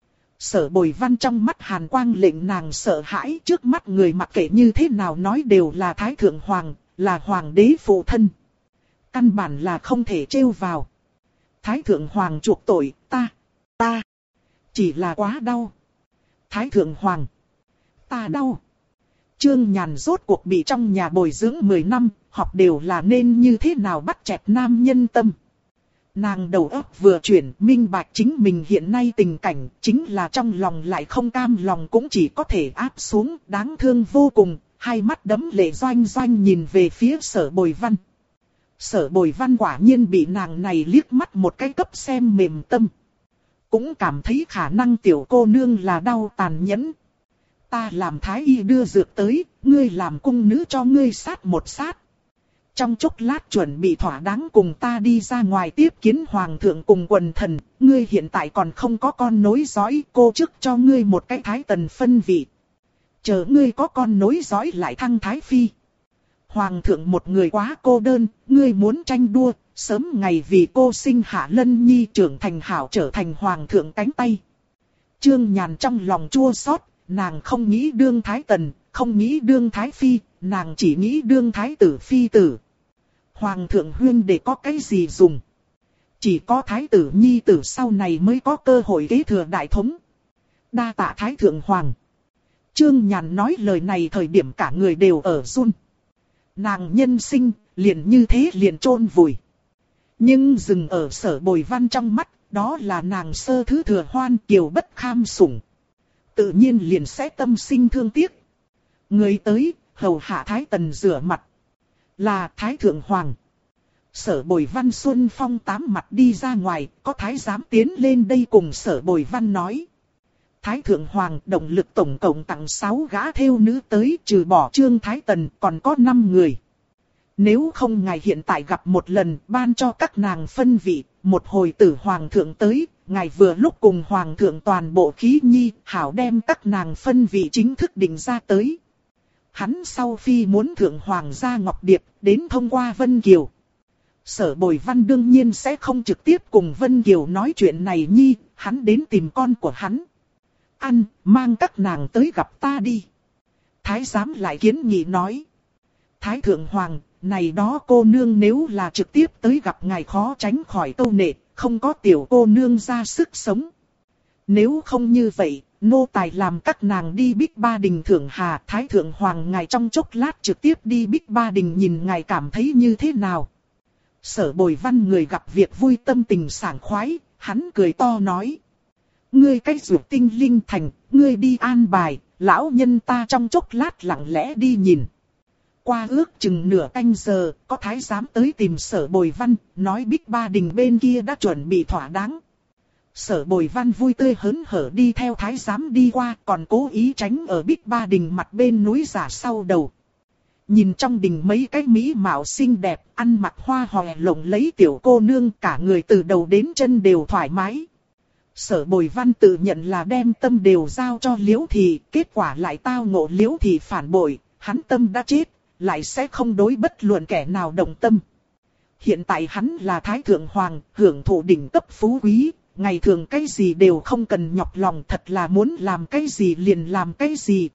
Sở Bồi Văn trong mắt hàn quang lệnh nàng sợ hãi, trước mắt người mặc kệ như thế nào nói đều là thái thượng hoàng, là hoàng đế phụ thân. Căn bản là không thể trêu vào. Thái thượng hoàng chuộc tội, ta, chỉ là quá đau. Thái thượng hoàng, ta đau. Trương Nhàn rốt cuộc bị trong nhà bồi dưỡng 10 năm, học đều là nên như thế nào bắt chẹt nam nhân tâm. Nàng đầu óc vừa chuyển, minh bạch chính mình hiện nay tình cảnh, chính là trong lòng lại không cam lòng cũng chỉ có thể áp xuống, đáng thương vô cùng, hai mắt đẫm lệ doanh doanh nhìn về phía Sở Bồi Văn. Sở Bồi Văn quả nhiên bị nàng này liếc mắt một cái cấp xem mềm tâm. Cũng cảm thấy khả năng tiểu cô nương là đau tàn nhẫn. Ta làm thái y đưa dược tới, ngươi làm cung nữ cho ngươi sát một sát. Trong chốc lát chuẩn bị thỏa đáng cùng ta đi ra ngoài tiếp kiến hoàng thượng cùng quần thần, ngươi hiện tại còn không có con nối dõi, cô trước cho ngươi một cái thái tần phân vị. Chờ ngươi có con nối dõi lại thăng thái phi. Hoàng thượng một người quá cô đơn, ngươi muốn tranh đua, sớm ngày vì cô sinh hạ lân nhi trưởng thành hảo trở thành hoàng thượng cánh tay. Trương Nhàn trong lòng chua xót, nàng không nghĩ đương thái tần, không nghĩ đương thái phi, nàng chỉ nghĩ đương thái tử phi tử. Hoàng thượng huyên để có cái gì dùng? Chỉ có thái tử nhi tử sau này mới có cơ hội kế thừa đại thống. Đa tạ thái thượng hoàng. Trương Nhàn nói lời này thời điểm cả người đều ở run. Nàng nhân sinh, liền như thế liền chôn vùi. Nhưng dừng ở Sở Bồi Văn trong mắt, đó là nàng sơ thứ thừa hoan kiều bất kham sủng. Tự nhiên liền sẽ tâm sinh thương tiếc. Người tới, hầu hạ thái tần rửa mặt. Là thái thượng hoàng. Sở Bồi Văn xuân phong tám mặt đi ra ngoài, có thái giám tiến lên đây cùng Sở Bồi Văn nói. Thái thượng hoàng động lực tổng cộng tặng 6 gã thêu nữ tới, trừ bỏ Trương Thái Tần còn có 5 người. Nếu không ngài hiện tại gặp một lần, ban cho các nàng phân vị, một hồi tử hoàng thượng tới, ngài vừa lúc cùng hoàng thượng toàn bộ khí nhi, hảo đem các nàng phân vị chính thức định ra tới. Hắn sau phi muốn thượng hoàng gia ngọc điệp, đến thông qua Vân Kiều. Sở Bồi Văn đương nhiên sẽ không trực tiếp cùng Vân Kiều nói chuyện này nhi, hắn đến tìm con của hắn. Ăn, mang các nàng tới gặp ta đi. Thái giám lại kiến nghị nói. Thái thượng hoàng, này đó cô nương nếu là trực tiếp tới gặp ngài khó tránh khỏi câu nệ, không có tiểu cô nương ra sức sống. Nếu không như vậy, nô tài làm các nàng đi Bích Ba Đình thưởng hà. Thái thượng hoàng ngài trong chốc lát trực tiếp đi Bích Ba Đình nhìn ngài cảm thấy như thế nào. Sở Bồi Văn người gặp việc vui tâm tình sảng khoái, hắn cười to nói. Ngươi cái ruột tinh linh thành, ngươi đi an bài, lão nhân ta trong chốc lát lặng lẽ đi nhìn. Qua ước chừng nửa canh giờ, có thái giám tới tìm Sở Bồi Văn, nói Bích Ba Đình bên kia đã chuẩn bị thỏa đáng. Sở Bồi Văn vui tươi hớn hở đi theo thái giám đi qua, còn cố ý tránh ở Bích Ba Đình mặt bên núi giả sau đầu. Nhìn trong đình mấy cái mỹ mạo xinh đẹp, ăn mặc hoa hòe lộng lấy tiểu cô nương, cả người từ đầu đến chân đều thoải mái. Sở Bồi Văn tự nhận là đem tâm đều giao cho Liễu Thị, kết quả lại tao ngộ Liễu Thị phản bội, hắn tâm đã chết, lại sẽ không đối bất luận kẻ nào động tâm. Hiện tại hắn là Thái Thượng Hoàng, hưởng thụ đỉnh cấp phú quý, ngày thường cái gì đều không cần nhọc lòng, thật là muốn làm cái gì liền làm cái gì.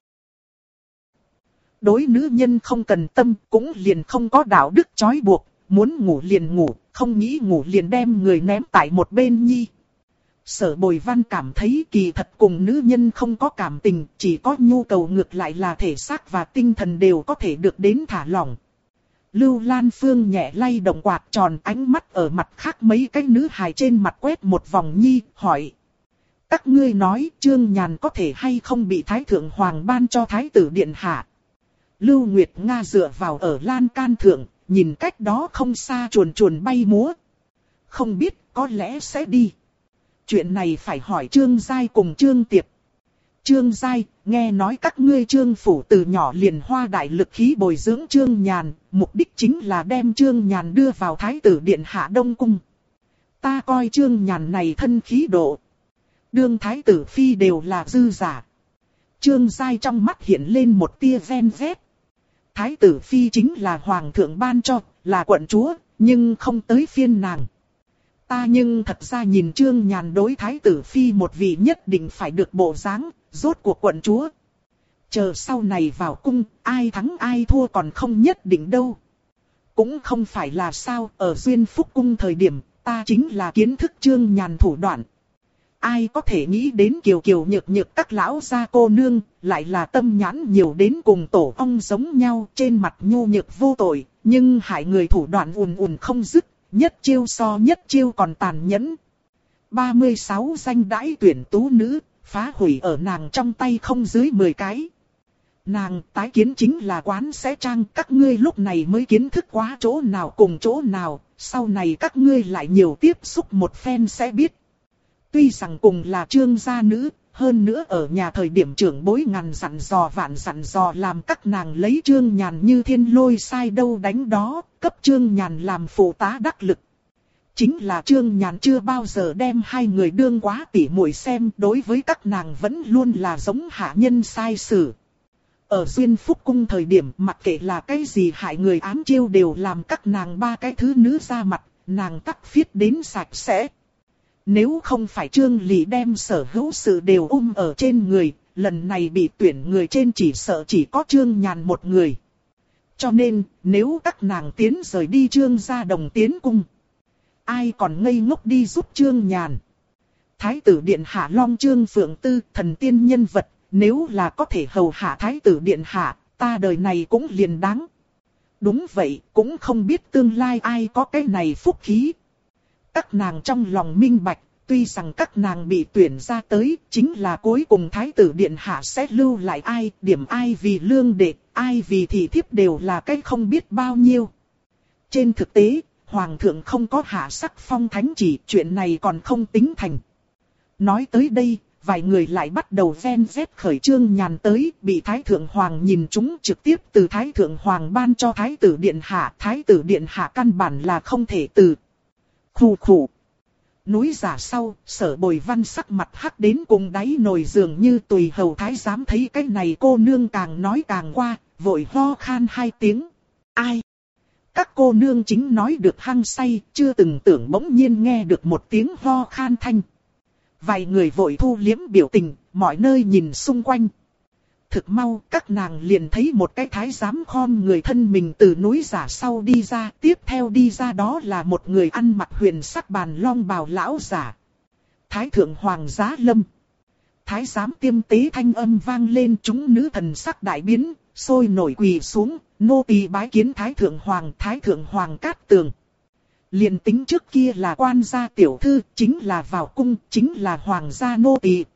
Đối nữ nhân không cần tâm, cũng liền không có đạo đức trói buộc, muốn ngủ liền ngủ, không nghĩ ngủ liền đem người ném tại một bên nhi. Sở Bồi Văn cảm thấy kỳ thật cùng nữ nhân không có cảm tình, chỉ có nhu cầu, ngược lại là thể xác và tinh thần đều có thể được đến thả lỏng. Lưu Lan Phương nhẹ lay động quạt tròn, ánh mắt ở mặt khác mấy cái nữ hài trên mặt quét một vòng nhi, hỏi. Các ngươi nói Trương Nhàn có thể hay không bị Thái Thượng Hoàng ban cho Thái tử Điện Hạ? Lưu Nguyệt Nga dựa vào ở lan can thượng, nhìn cách đó không xa chuồn chuồn bay múa. Không biết, có lẽ sẽ đi. Chuyện này phải hỏi Trương Giai cùng Trương Tiệp. Trương Giai, nghe nói các ngươi Trương phủ từ nhỏ liền hoa đại lực khí bồi dưỡng Trương Nhàn, mục đích chính là đem Trương Nhàn đưa vào Thái tử Điện Hạ Đông Cung. Ta coi Trương Nhàn này thân khí độ, đương Thái tử Phi đều là dư giả. Trương Giai trong mắt hiện lên một tia ven vét. Thái tử Phi chính là Hoàng thượng ban cho, là quận chúa, nhưng không tới phiên nàng. Ta nhưng thật ra nhìn Trương Nhàn đối Thái tử Phi một vị nhất định phải được bộ dáng, rốt cuộc quận chúa. Chờ sau này vào cung, ai thắng ai thua còn không nhất định đâu. Cũng không phải là sao, ở Duyên Phúc Cung thời điểm, ta chính là kiến thức Trương Nhàn thủ đoạn. Ai có thể nghĩ đến kiều kiều nhược nhược các lão gia cô nương, lại là tâm nhãn nhiều đến cùng tổ ong giống nhau, trên mặt nhu nhược vô tội, nhưng hại người thủ đoạn ùn ùn không dứt, nhất chiêu so nhất chiêu còn tàn nhẫn. 36 danh đãi tuyển tú nữ, phá hủy ở nàng trong tay không dưới 10 cái. Nàng tái kiến chính là quán sẽ trang, các ngươi lúc này mới kiến thức quá chỗ nào cùng chỗ nào, sau này các ngươi lại nhiều tiếp xúc một phen sẽ biết. Tuy rằng cùng là Trương gia nữ, hơn nữa ở nhà thời điểm trưởng bối ngàn dặn dò vạn dặn dò làm các nàng lấy Trương Nhàn như thiên lôi sai đâu đánh đó, cấp Trương Nhàn làm phụ tá đắc lực. Chính là Trương Nhàn chưa bao giờ đem hai người đương quá tỉ muội xem, đối với các nàng vẫn luôn là giống hạ nhân sai xử. Ở Duyên Phúc Cung thời điểm mặc kệ là cái gì hại người ám chiêu đều làm các nàng ba cái thứ nữ ra mặt, nàng tắc phiết đến sạch sẽ. Nếu không phải Trương Lị đem sở hữu sự đều ở trên người, lần này bị tuyển người trên chỉ sợ chỉ có Trương Nhàn một người. Cho nên, nếu các nàng tiến rời đi Trương gia Đồng Tiến Cung, ai còn ngây ngốc đi giúp Trương Nhàn? Thái tử Điện Hạ Long Trương Phượng Tư, thần tiên nhân vật, nếu là có thể hầu hạ Thái tử Điện Hạ, ta đời này cũng liền đáng. Đúng vậy, cũng không biết tương lai ai có cái này phúc khí. Các nàng trong lòng minh bạch, tuy rằng các nàng bị tuyển ra tới, chính là cuối cùng Thái tử Điện Hạ sẽ lưu lại ai, điểm ai vì lương đệ, ai vì thị thiếp đều là cái không biết bao nhiêu. Trên thực tế, Hoàng thượng không có hạ sắc phong thánh chỉ, chuyện này còn không tính thành. Nói tới đây, vài người lại bắt đầu ven vét khởi Trương Nhàn tới, bị Thái Thượng Hoàng nhìn chúng trực tiếp từ Thái Thượng Hoàng ban cho Thái tử Điện Hạ. Thái tử Điện Hạ căn bản là không thể từ. Khủ khủ. Núi giả sau, Sở Bồi Văn sắc mặt hắc đến cùng đáy nồi dường như tùy hầu thái giám thấy cái này cô nương càng nói càng qua, vội ho khan hai tiếng. Ai? Các cô nương chính nói được hăng say, chưa từng tưởng bỗng nhiên nghe được một tiếng ho khan thanh. Vài người vội thu liếm biểu tình, mọi nơi nhìn xung quanh. Thực mau, các nàng liền thấy một cái thái giám khom người thân mình từ núi giả sau đi ra. Tiếp theo đi ra đó là một người ăn mặc huyền sắc bàn long bào lão giả. Thái thượng hoàng giá lâm. Thái giám tiêm tế thanh âm vang lên, chúng nữ thần sắc đại biến, sôi nổi quỳ xuống, nô tỳ bái kiến Thái thượng hoàng cát tường. Liền tính trước kia là quan gia tiểu thư, chính là vào cung, chính là hoàng gia nô tỳ.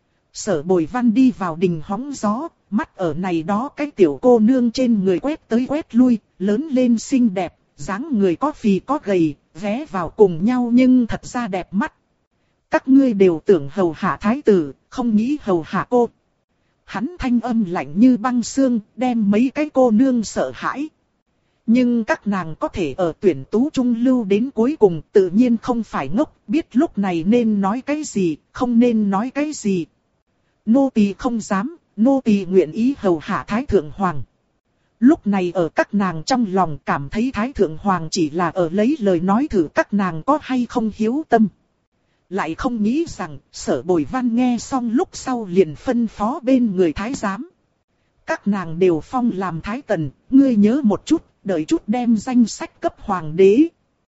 Sở Bồi Văn đi vào đình hóng gió, mắt ở này đó cái tiểu cô nương trên người quét tới quét lui, lớn lên xinh đẹp, dáng người có phì có gầy, ghé vào cùng nhau nhưng thật ra đẹp mắt. các ngươi đều tưởng hầu hạ thái tử, không nghĩ hầu hạ cô. Hắn thanh âm lạnh như băng xương, đem mấy cái cô nương sợ hãi. Nhưng các nàng có thể ở tuyển tú trung lưu đến cuối cùng tự nhiên không phải ngốc, biết lúc này nên nói cái gì, không nên nói cái gì. Nô tỳ không dám, nô tỳ nguyện ý hầu hạ Thái Thượng Hoàng. Lúc này ở các nàng trong lòng cảm thấy Thái Thượng Hoàng chỉ là ở lấy lời nói thử các nàng có hay không hiếu tâm. Lại không nghĩ rằng Sở Bồi Văn nghe xong lúc sau liền phân phó bên người Thái giám. Các nàng đều phong làm Thái Tần, ngươi nhớ một chút, đợi chút đem danh sách cấp Hoàng đế.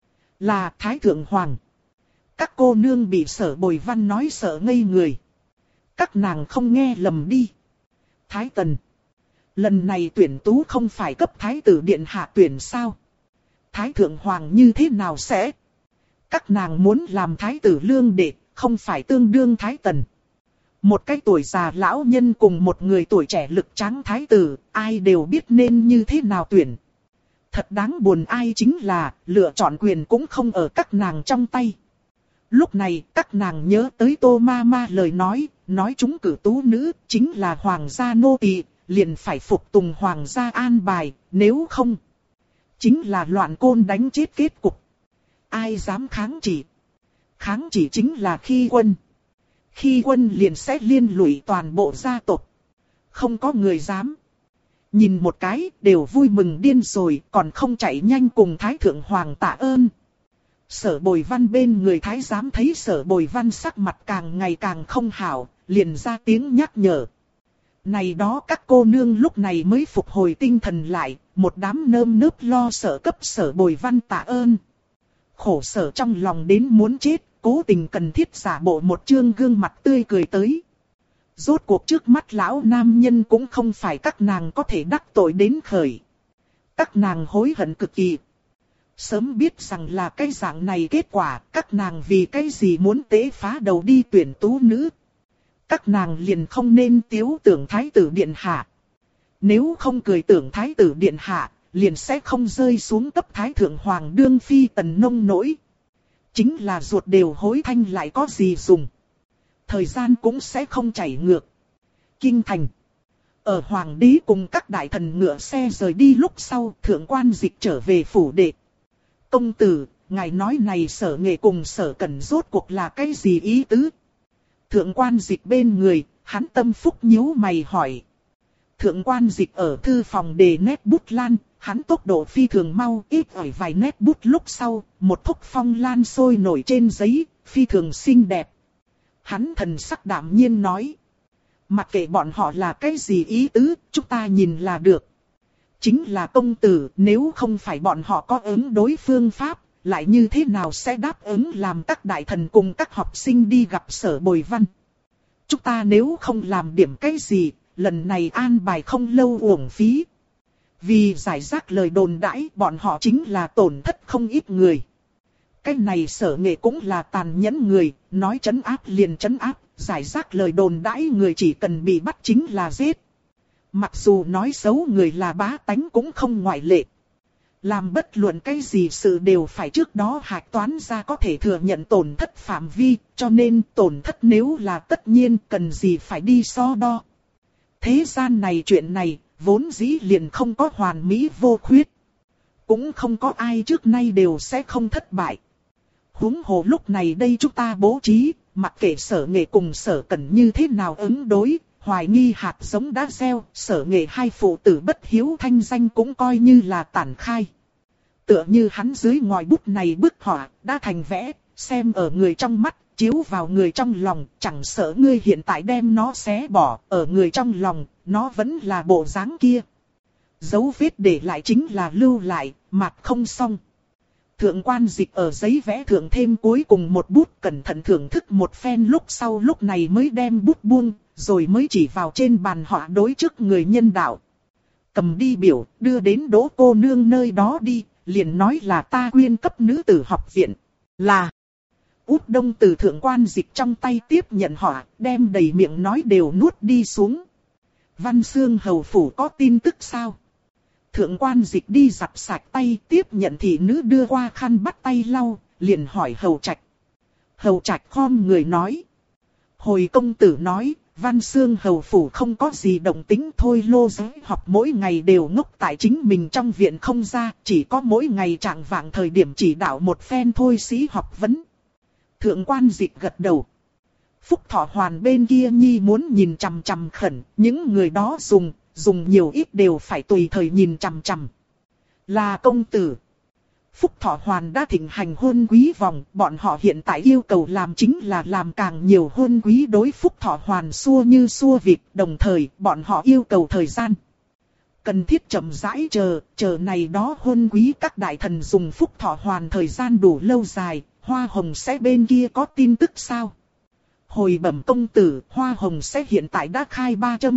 Là Thái Thượng Hoàng. Các cô nương bị Sở Bồi Văn nói sợ ngây người. Các nàng không nghe lầm đi. Thái Tần. Lần này tuyển tú không phải cấp Thái tử Điện Hạ tuyển sao? Thái Thượng Hoàng như thế nào sẽ? Các nàng muốn làm Thái tử Lương Đệ, không phải tương đương Thái Tần. Một cái tuổi già lão nhân cùng một người tuổi trẻ lực tráng Thái tử, ai đều biết nên như thế nào tuyển. Thật đáng buồn ai chính là, lựa chọn quyền cũng không ở các nàng trong tay. Lúc này, các nàng nhớ tới Tô Ma Ma lời nói chúng cử tú nữ, chính là hoàng gia nô tỳ, liền phải phục tùng hoàng gia an bài, nếu không, chính là loạn côn đánh chết kết cục. Ai dám kháng chỉ? Kháng chỉ chính là khi quân. Khi quân liền sẽ liên lụy toàn bộ gia tộc. Không có người dám. Nhìn một cái, đều vui mừng điên rồi, còn không chạy nhanh cùng Thái Thượng Hoàng tạ ơn. Sở Bồi Văn bên người Thái giám thấy Sở Bồi Văn sắc mặt càng ngày càng không hảo, liền ra tiếng nhắc nhở. Này đó các cô nương lúc này mới phục hồi tinh thần lại, một đám nơm nớp lo sợ cấp Sở Bồi Văn tạ ơn. Khổ sở trong lòng đến muốn chết, cố tình cần thiết giả bộ một trương gương mặt tươi cười tới. Rốt cuộc trước mắt lão nam nhân cũng không phải các nàng có thể đắc tội đến khởi. Các nàng hối hận cực kỳ. Sớm biết rằng là cái dạng này kết quả, các nàng vì cái gì muốn tế phá đầu đi tuyển tú nữ. Các nàng liền không nên tiếu tưởng Thái tử Điện Hạ. Nếu không cười tưởng Thái tử Điện Hạ, liền sẽ không rơi xuống cấp Thái Thượng Hoàng đương phi tần nông nỗi. Chính là ruột đều hối thanh lại có gì dùng. Thời gian cũng sẽ không chảy ngược. Kinh thành. Ở Hoàng đế cùng các đại thần ngựa xe rời đi lúc sau, Thượng Quan Dịch trở về phủ đệ. Công tử, ngài nói này Sở Nghệ cùng Sở Cẩn rốt cuộc là cái gì ý tứ? Thượng Quan Dịch bên người, hắn tâm phúc nhíu mày hỏi. Thượng Quan Dịch ở thư phòng đề nét bút lan, hắn tốc độ phi thường mau, ít ỏi vài nét bút lúc sau, một thúc phong lan sôi nổi trên giấy, phi thường xinh đẹp. Hắn thần sắc đạm nhiên nói. Mặc kệ bọn họ là cái gì ý tứ, chúng ta nhìn là được. Chính là công tử, nếu không phải bọn họ có ứng đối phương pháp, lại như thế nào sẽ đáp ứng làm các đại thần cùng các học sinh đi gặp Sở Bồi Văn. Chúng ta nếu không làm điểm cái gì, lần này an bài không lâu uổng phí. Vì giải rác lời đồn đãi, bọn họ chính là tổn thất không ít người. Cái này Sở Nghệ cũng là tàn nhẫn người, nói trấn áp liền trấn áp, giải rác lời đồn đãi người chỉ cần bị bắt chính là giết. Mặc dù nói xấu người là bá tánh cũng không ngoại lệ. Làm bất luận cái gì sự đều phải trước đó hạch toán ra có thể thừa nhận tổn thất phạm vi, cho nên tổn thất nếu là tất nhiên cần gì phải đi so đo. Thế gian này chuyện này, vốn dĩ liền không có hoàn mỹ vô khuyết. Cũng không có ai trước nay đều sẽ không thất bại. Huống hồ lúc này đây chúng ta bố trí, mặc kệ Sở Nghệ cùng Sở Cẩn như thế nào ứng đối, hoài nghi hạt giống đã gieo, Sở Nghệ hai phụ tử bất hiếu thanh danh cũng coi như là tản khai. Tựa như hắn dưới ngòi bút này bức họa, đã thành vẽ, xem ở người trong mắt, chiếu vào người trong lòng, chẳng sợ ngươi hiện tại đem nó xé bỏ, ở người trong lòng, nó vẫn là bộ dáng kia. Dấu vết để lại chính là lưu lại, mạc không xong. Thượng Quan Dịch ở giấy vẽ thượng thêm cuối cùng một bút, cẩn thận thưởng thức một phen lúc sau lúc này mới đem bút buông, rồi mới chỉ vào trên bàn họa đối trước người nhân đạo. Cầm đi biểu, đưa đến Đỗ cô nương nơi đó đi, liền nói là ta quyên cấp nữ tử học viện. Là Út Đông từ Thượng Quan Dịch trong tay tiếp nhận họa, đem đầy miệng nói đều nuốt đi xuống. Văn Xương hầu phủ có tin tức sao? Thượng Quan Dịch đi giặt sạch tay, tiếp nhận thị nữ đưa qua khăn bắt tay lau, liền hỏi hầu trạch. Hầu Trạch khom người nói. Hồi công tử nói, Văn Xương hầu phủ không có gì động tĩnh thôi. Lô Giới học mỗi ngày đều ngốc tại chính mình trong viện không ra, chỉ có mỗi ngày trạng vạng thời điểm chỉ đạo một phen thôi. Sĩ học vấn. Thượng quan Dịch gật đầu. Phúc Thọ Hoàn bên kia nhi muốn nhìn chằm chằm khẩn, những người đó dùng nhiều ít đều phải tùy thời nhìn chằm chằm. Là công tử. Phúc Thọ Hoàn đã thịnh hành hôn quý vòng, bọn họ hiện tại yêu cầu làm chính là làm càng nhiều hôn quý đối Phúc Thọ Hoàn xua như xua vịt, đồng thời bọn họ yêu cầu thời gian. Cần thiết chậm rãi chờ này đó hôn quý các đại thần dùng Phúc Thọ Hoàn thời gian đủ lâu dài, Hoa Hồng sẽ bên kia có tin tức sao? Hồi bẩm công tử, Hoa Hồng sẽ hiện tại đã khai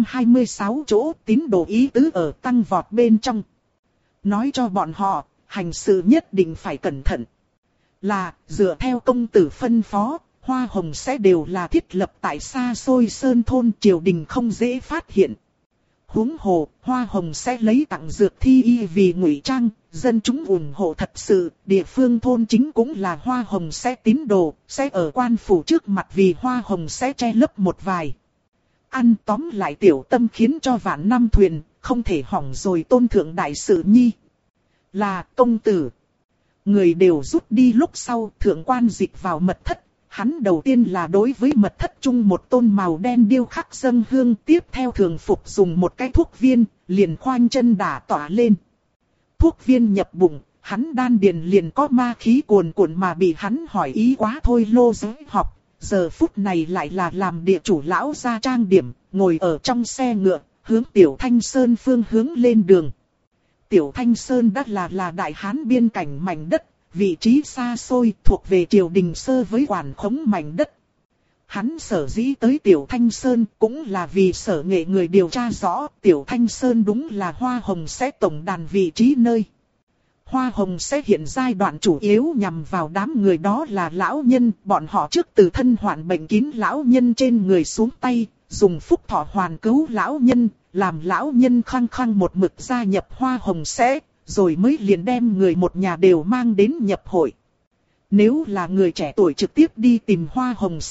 326 chỗ, tín đồ ý tứ ở tăng vọt bên trong. Nói cho bọn họ, hành sự nhất định phải cẩn thận. Là, dựa theo công tử phân phó, Hoa Hồng sẽ đều là thiết lập tại xa xôi sơn thôn, triều đình không dễ phát hiện. Huống hồ, Hoa Hồng sẽ lấy tặng dược thi y vì ngụy trang, dân chúng ủng hộ thật sự, địa phương thôn chính cũng là Hoa Hồng sẽ tín đồ, sẽ ở quan phủ trước mặt vì Hoa Hồng sẽ che lấp một vài. Ăn tóm lại tiểu tâm khiến cho vạn năm thuyền, không thể hỏng rồi tôn thượng đại sự nhi. Là công tử. Người đều rút đi lúc sau, thượng quan Dịch vào mật thất. Hắn đầu tiên là đối với mật thất chung một tôn màu đen điêu khắc dâng hương, tiếp theo thường phục dùng một cái thuốc viên, liền khoanh chân đả tỏa lên. Thuốc viên nhập bụng, hắn đan điền liền có ma khí cuồn cuộn mà bị hắn hỏi ý quá thôi. Lô Giới học, giờ phút này lại là làm địa chủ lão ra trang điểm, ngồi ở trong xe ngựa, hướng Tiểu Thanh Sơn phương hướng lên đường. Tiểu Thanh Sơn đã là đại hán biên cảnh mảnh đất, vị trí xa xôi thuộc về triều đình sơ với quản khống mảnh đất. Hắn sở dĩ tới Tiểu Thanh Sơn cũng là vì Sở Nghệ người điều tra rõ Tiểu Thanh Sơn đúng là Hoa Hồng sẽ tổng đàn vị trí nơi. Hoa Hồng sẽ hiện giai đoạn chủ yếu nhằm vào đám người đó là lão nhân, bọn họ trước từ thân hoạn bệnh kín lão nhân trên người xuống tay, dùng Phúc Thọ Hoàn cứu lão nhân, làm lão nhân khăng khăng một mực gia nhập Hoa Hồng sẽ, rồi mới liền đem người một nhà đều mang đến nhập hội. Nếu là người trẻ tuổi trực tiếp đi tìm Hoa Hồng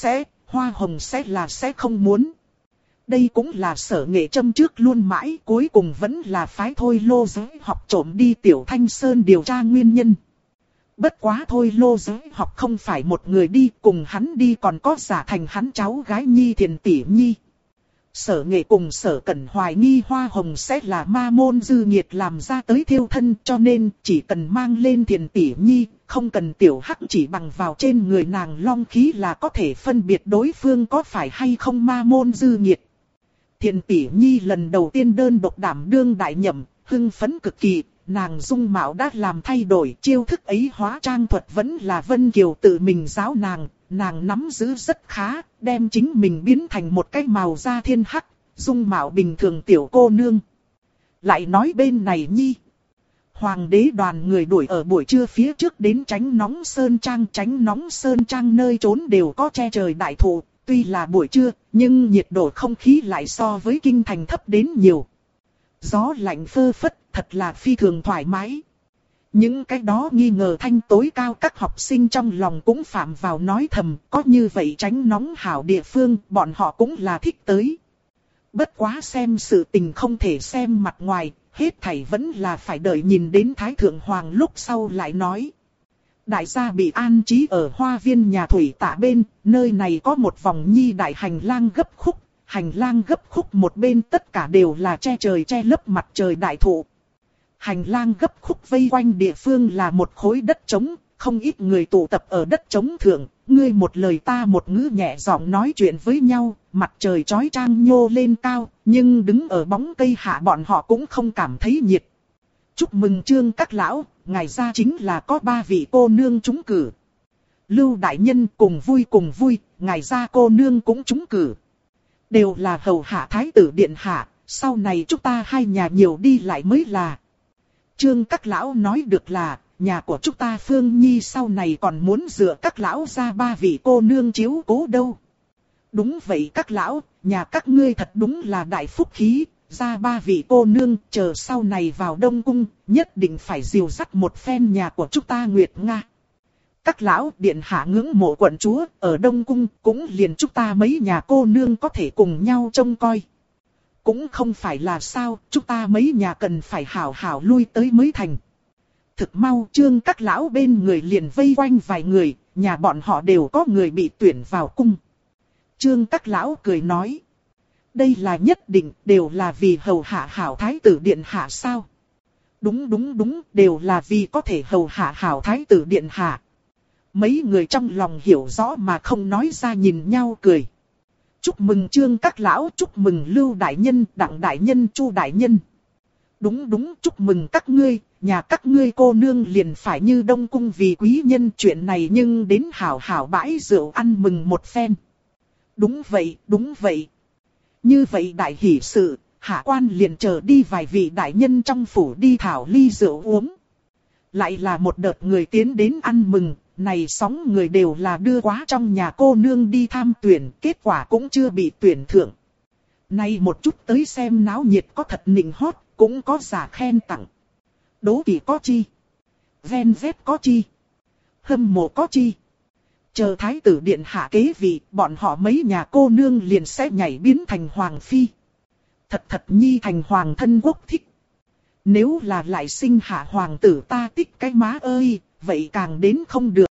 sẽ là sẽ không muốn. Đây cũng là Sở Nghệ châm trước luôn mãi, cuối cùng vẫn là phái thôi Lô Giới học trộm đi Tiểu Thanh Sơn điều tra nguyên nhân. Bất quá thôi Lô Giới học không phải một người đi, cùng hắn đi còn có giả thành hắn cháu gái Nhi Thiền Tỷ Nhi. Sở Nghệ cùng Sở Cẩn hoài nghi Hoa Hồng sẽ là ma môn dư nghiệt làm ra tới thiêu thân, cho nên chỉ cần mang lên Thiền Tỷ Nhi, không cần Tiểu Hắc chỉ bằng vào trên người nàng long khí là có thể phân biệt đối phương có phải hay không ma môn dư nghiệt. Thiền Tỷ Nhi lần đầu tiên đơn độc đảm đương đại nhậm, hưng phấn cực kỳ, nàng dung mạo đã làm thay đổi, chiêu thức ấy hóa trang thuật vẫn là Vân Kiều tự mình giáo nàng nắm giữ rất khá, đem chính mình biến thành một cái màu da thiên hắc, dung mạo bình thường tiểu cô nương. Lại nói bên này nhi, Hoàng đế đoàn người đuổi ở buổi trưa phía trước đến Tránh Nóng Sơn Trang nơi trốn đều có che trời đại thụ, tuy là buổi trưa, nhưng nhiệt độ không khí lại so với kinh thành thấp đến nhiều. Gió lạnh phơ phất, thật là phi thường thoải mái. Những cái đó nghi ngờ thanh tối cao các học sinh trong lòng cũng phạm vào nói thầm, có như vậy tránh nóng hảo địa phương, bọn họ cũng là thích tới. Bất quá xem sự tình không thể xem mặt ngoài, hết thảy vẫn là phải đợi nhìn đến Thái Thượng Hoàng lúc sau lại nói. Đại gia bị an trí ở hoa viên nhà thủy tạ bên, nơi này có một vòng nhi đại hành lang gấp khúc. Hành lang gấp khúc một bên tất cả đều là che trời che lấp mặt trời đại thụ. Hành lang gấp khúc vây quanh địa phương là một khối đất trống, không ít người tụ tập ở đất trống thượng, ngươi một lời ta một ngữ nhẹ giọng nói chuyện với nhau, mặt trời chói chang nhô lên cao, nhưng đứng ở bóng cây hạ bọn họ cũng không cảm thấy nhiệt. Chúc mừng Trương các lão, ngài ra chính là có 3 vị cô nương trúng cử. Lưu đại nhân cùng vui, ngài ra cô nương cũng trúng cử. Đều là hầu hạ thái tử điện hạ, sau này chúng ta hai nhà nhiều đi lại mới là. Trương các lão nói được là, nhà của chúng ta Phương Nhi sau này còn muốn dựa các lão ra 3 vị cô nương chiếu cố đâu. Đúng vậy các lão, nhà các ngươi thật đúng là đại phúc khí, ra 3 vị cô nương, chờ sau này vào Đông Cung, nhất định phải dìu dắt một phen nhà của chúng ta Nguyệt Nga. Các lão điện hạ ngưỡng mộ quận chúa, ở Đông Cung cũng liền chúng ta mấy nhà cô nương có thể cùng nhau trông coi. Cũng không phải là sao, chúng ta mấy nhà cần phải hảo hảo lui tới mới thành. Thực mau Trương các lão bên người liền vây quanh vài người, nhà bọn họ đều có người bị tuyển vào cung. Trương các lão cười nói. Đây là nhất định, đều là vì hầu hạ hảo thái tử điện hạ sao? Đúng, đều là vì có thể hầu hạ hảo thái tử điện hạ. Mấy người trong lòng hiểu rõ mà không nói ra nhìn nhau cười. Chúc mừng Trương các lão, chúc mừng Lưu đại nhân, Đặng đại nhân, Chu đại nhân. Đúng, chúc mừng các ngươi, nhà các ngươi cô nương liền phải như Đông Cung vì quý nhân chuyện này nhưng đến hảo hảo bãi rượu ăn mừng một phen. Đúng vậy. Như vậy đại hỷ sự, hạ quan liền chờ đi vài vị đại nhân trong phủ đi thảo ly rượu uống. Lại là một đợt người tiến đến ăn mừng, này sóng người đều là đưa quá trong nhà cô nương đi tham tuyển, kết quả cũng chưa bị tuyển thưởng. Nay một chút tới xem náo nhiệt có thật nịnh hót, cũng có giả khen tặng. Đố kỵ có chi? Ven vét có chi? Hâm mộ có chi? Chờ thái tử điện hạ kế vị, bọn họ mấy nhà cô nương liền sẽ nhảy biến thành hoàng phi. Thật nhi thành hoàng thân quốc thích. Nếu là lại sinh hạ hoàng tử ta tích cái má ơi, vậy càng đến không được.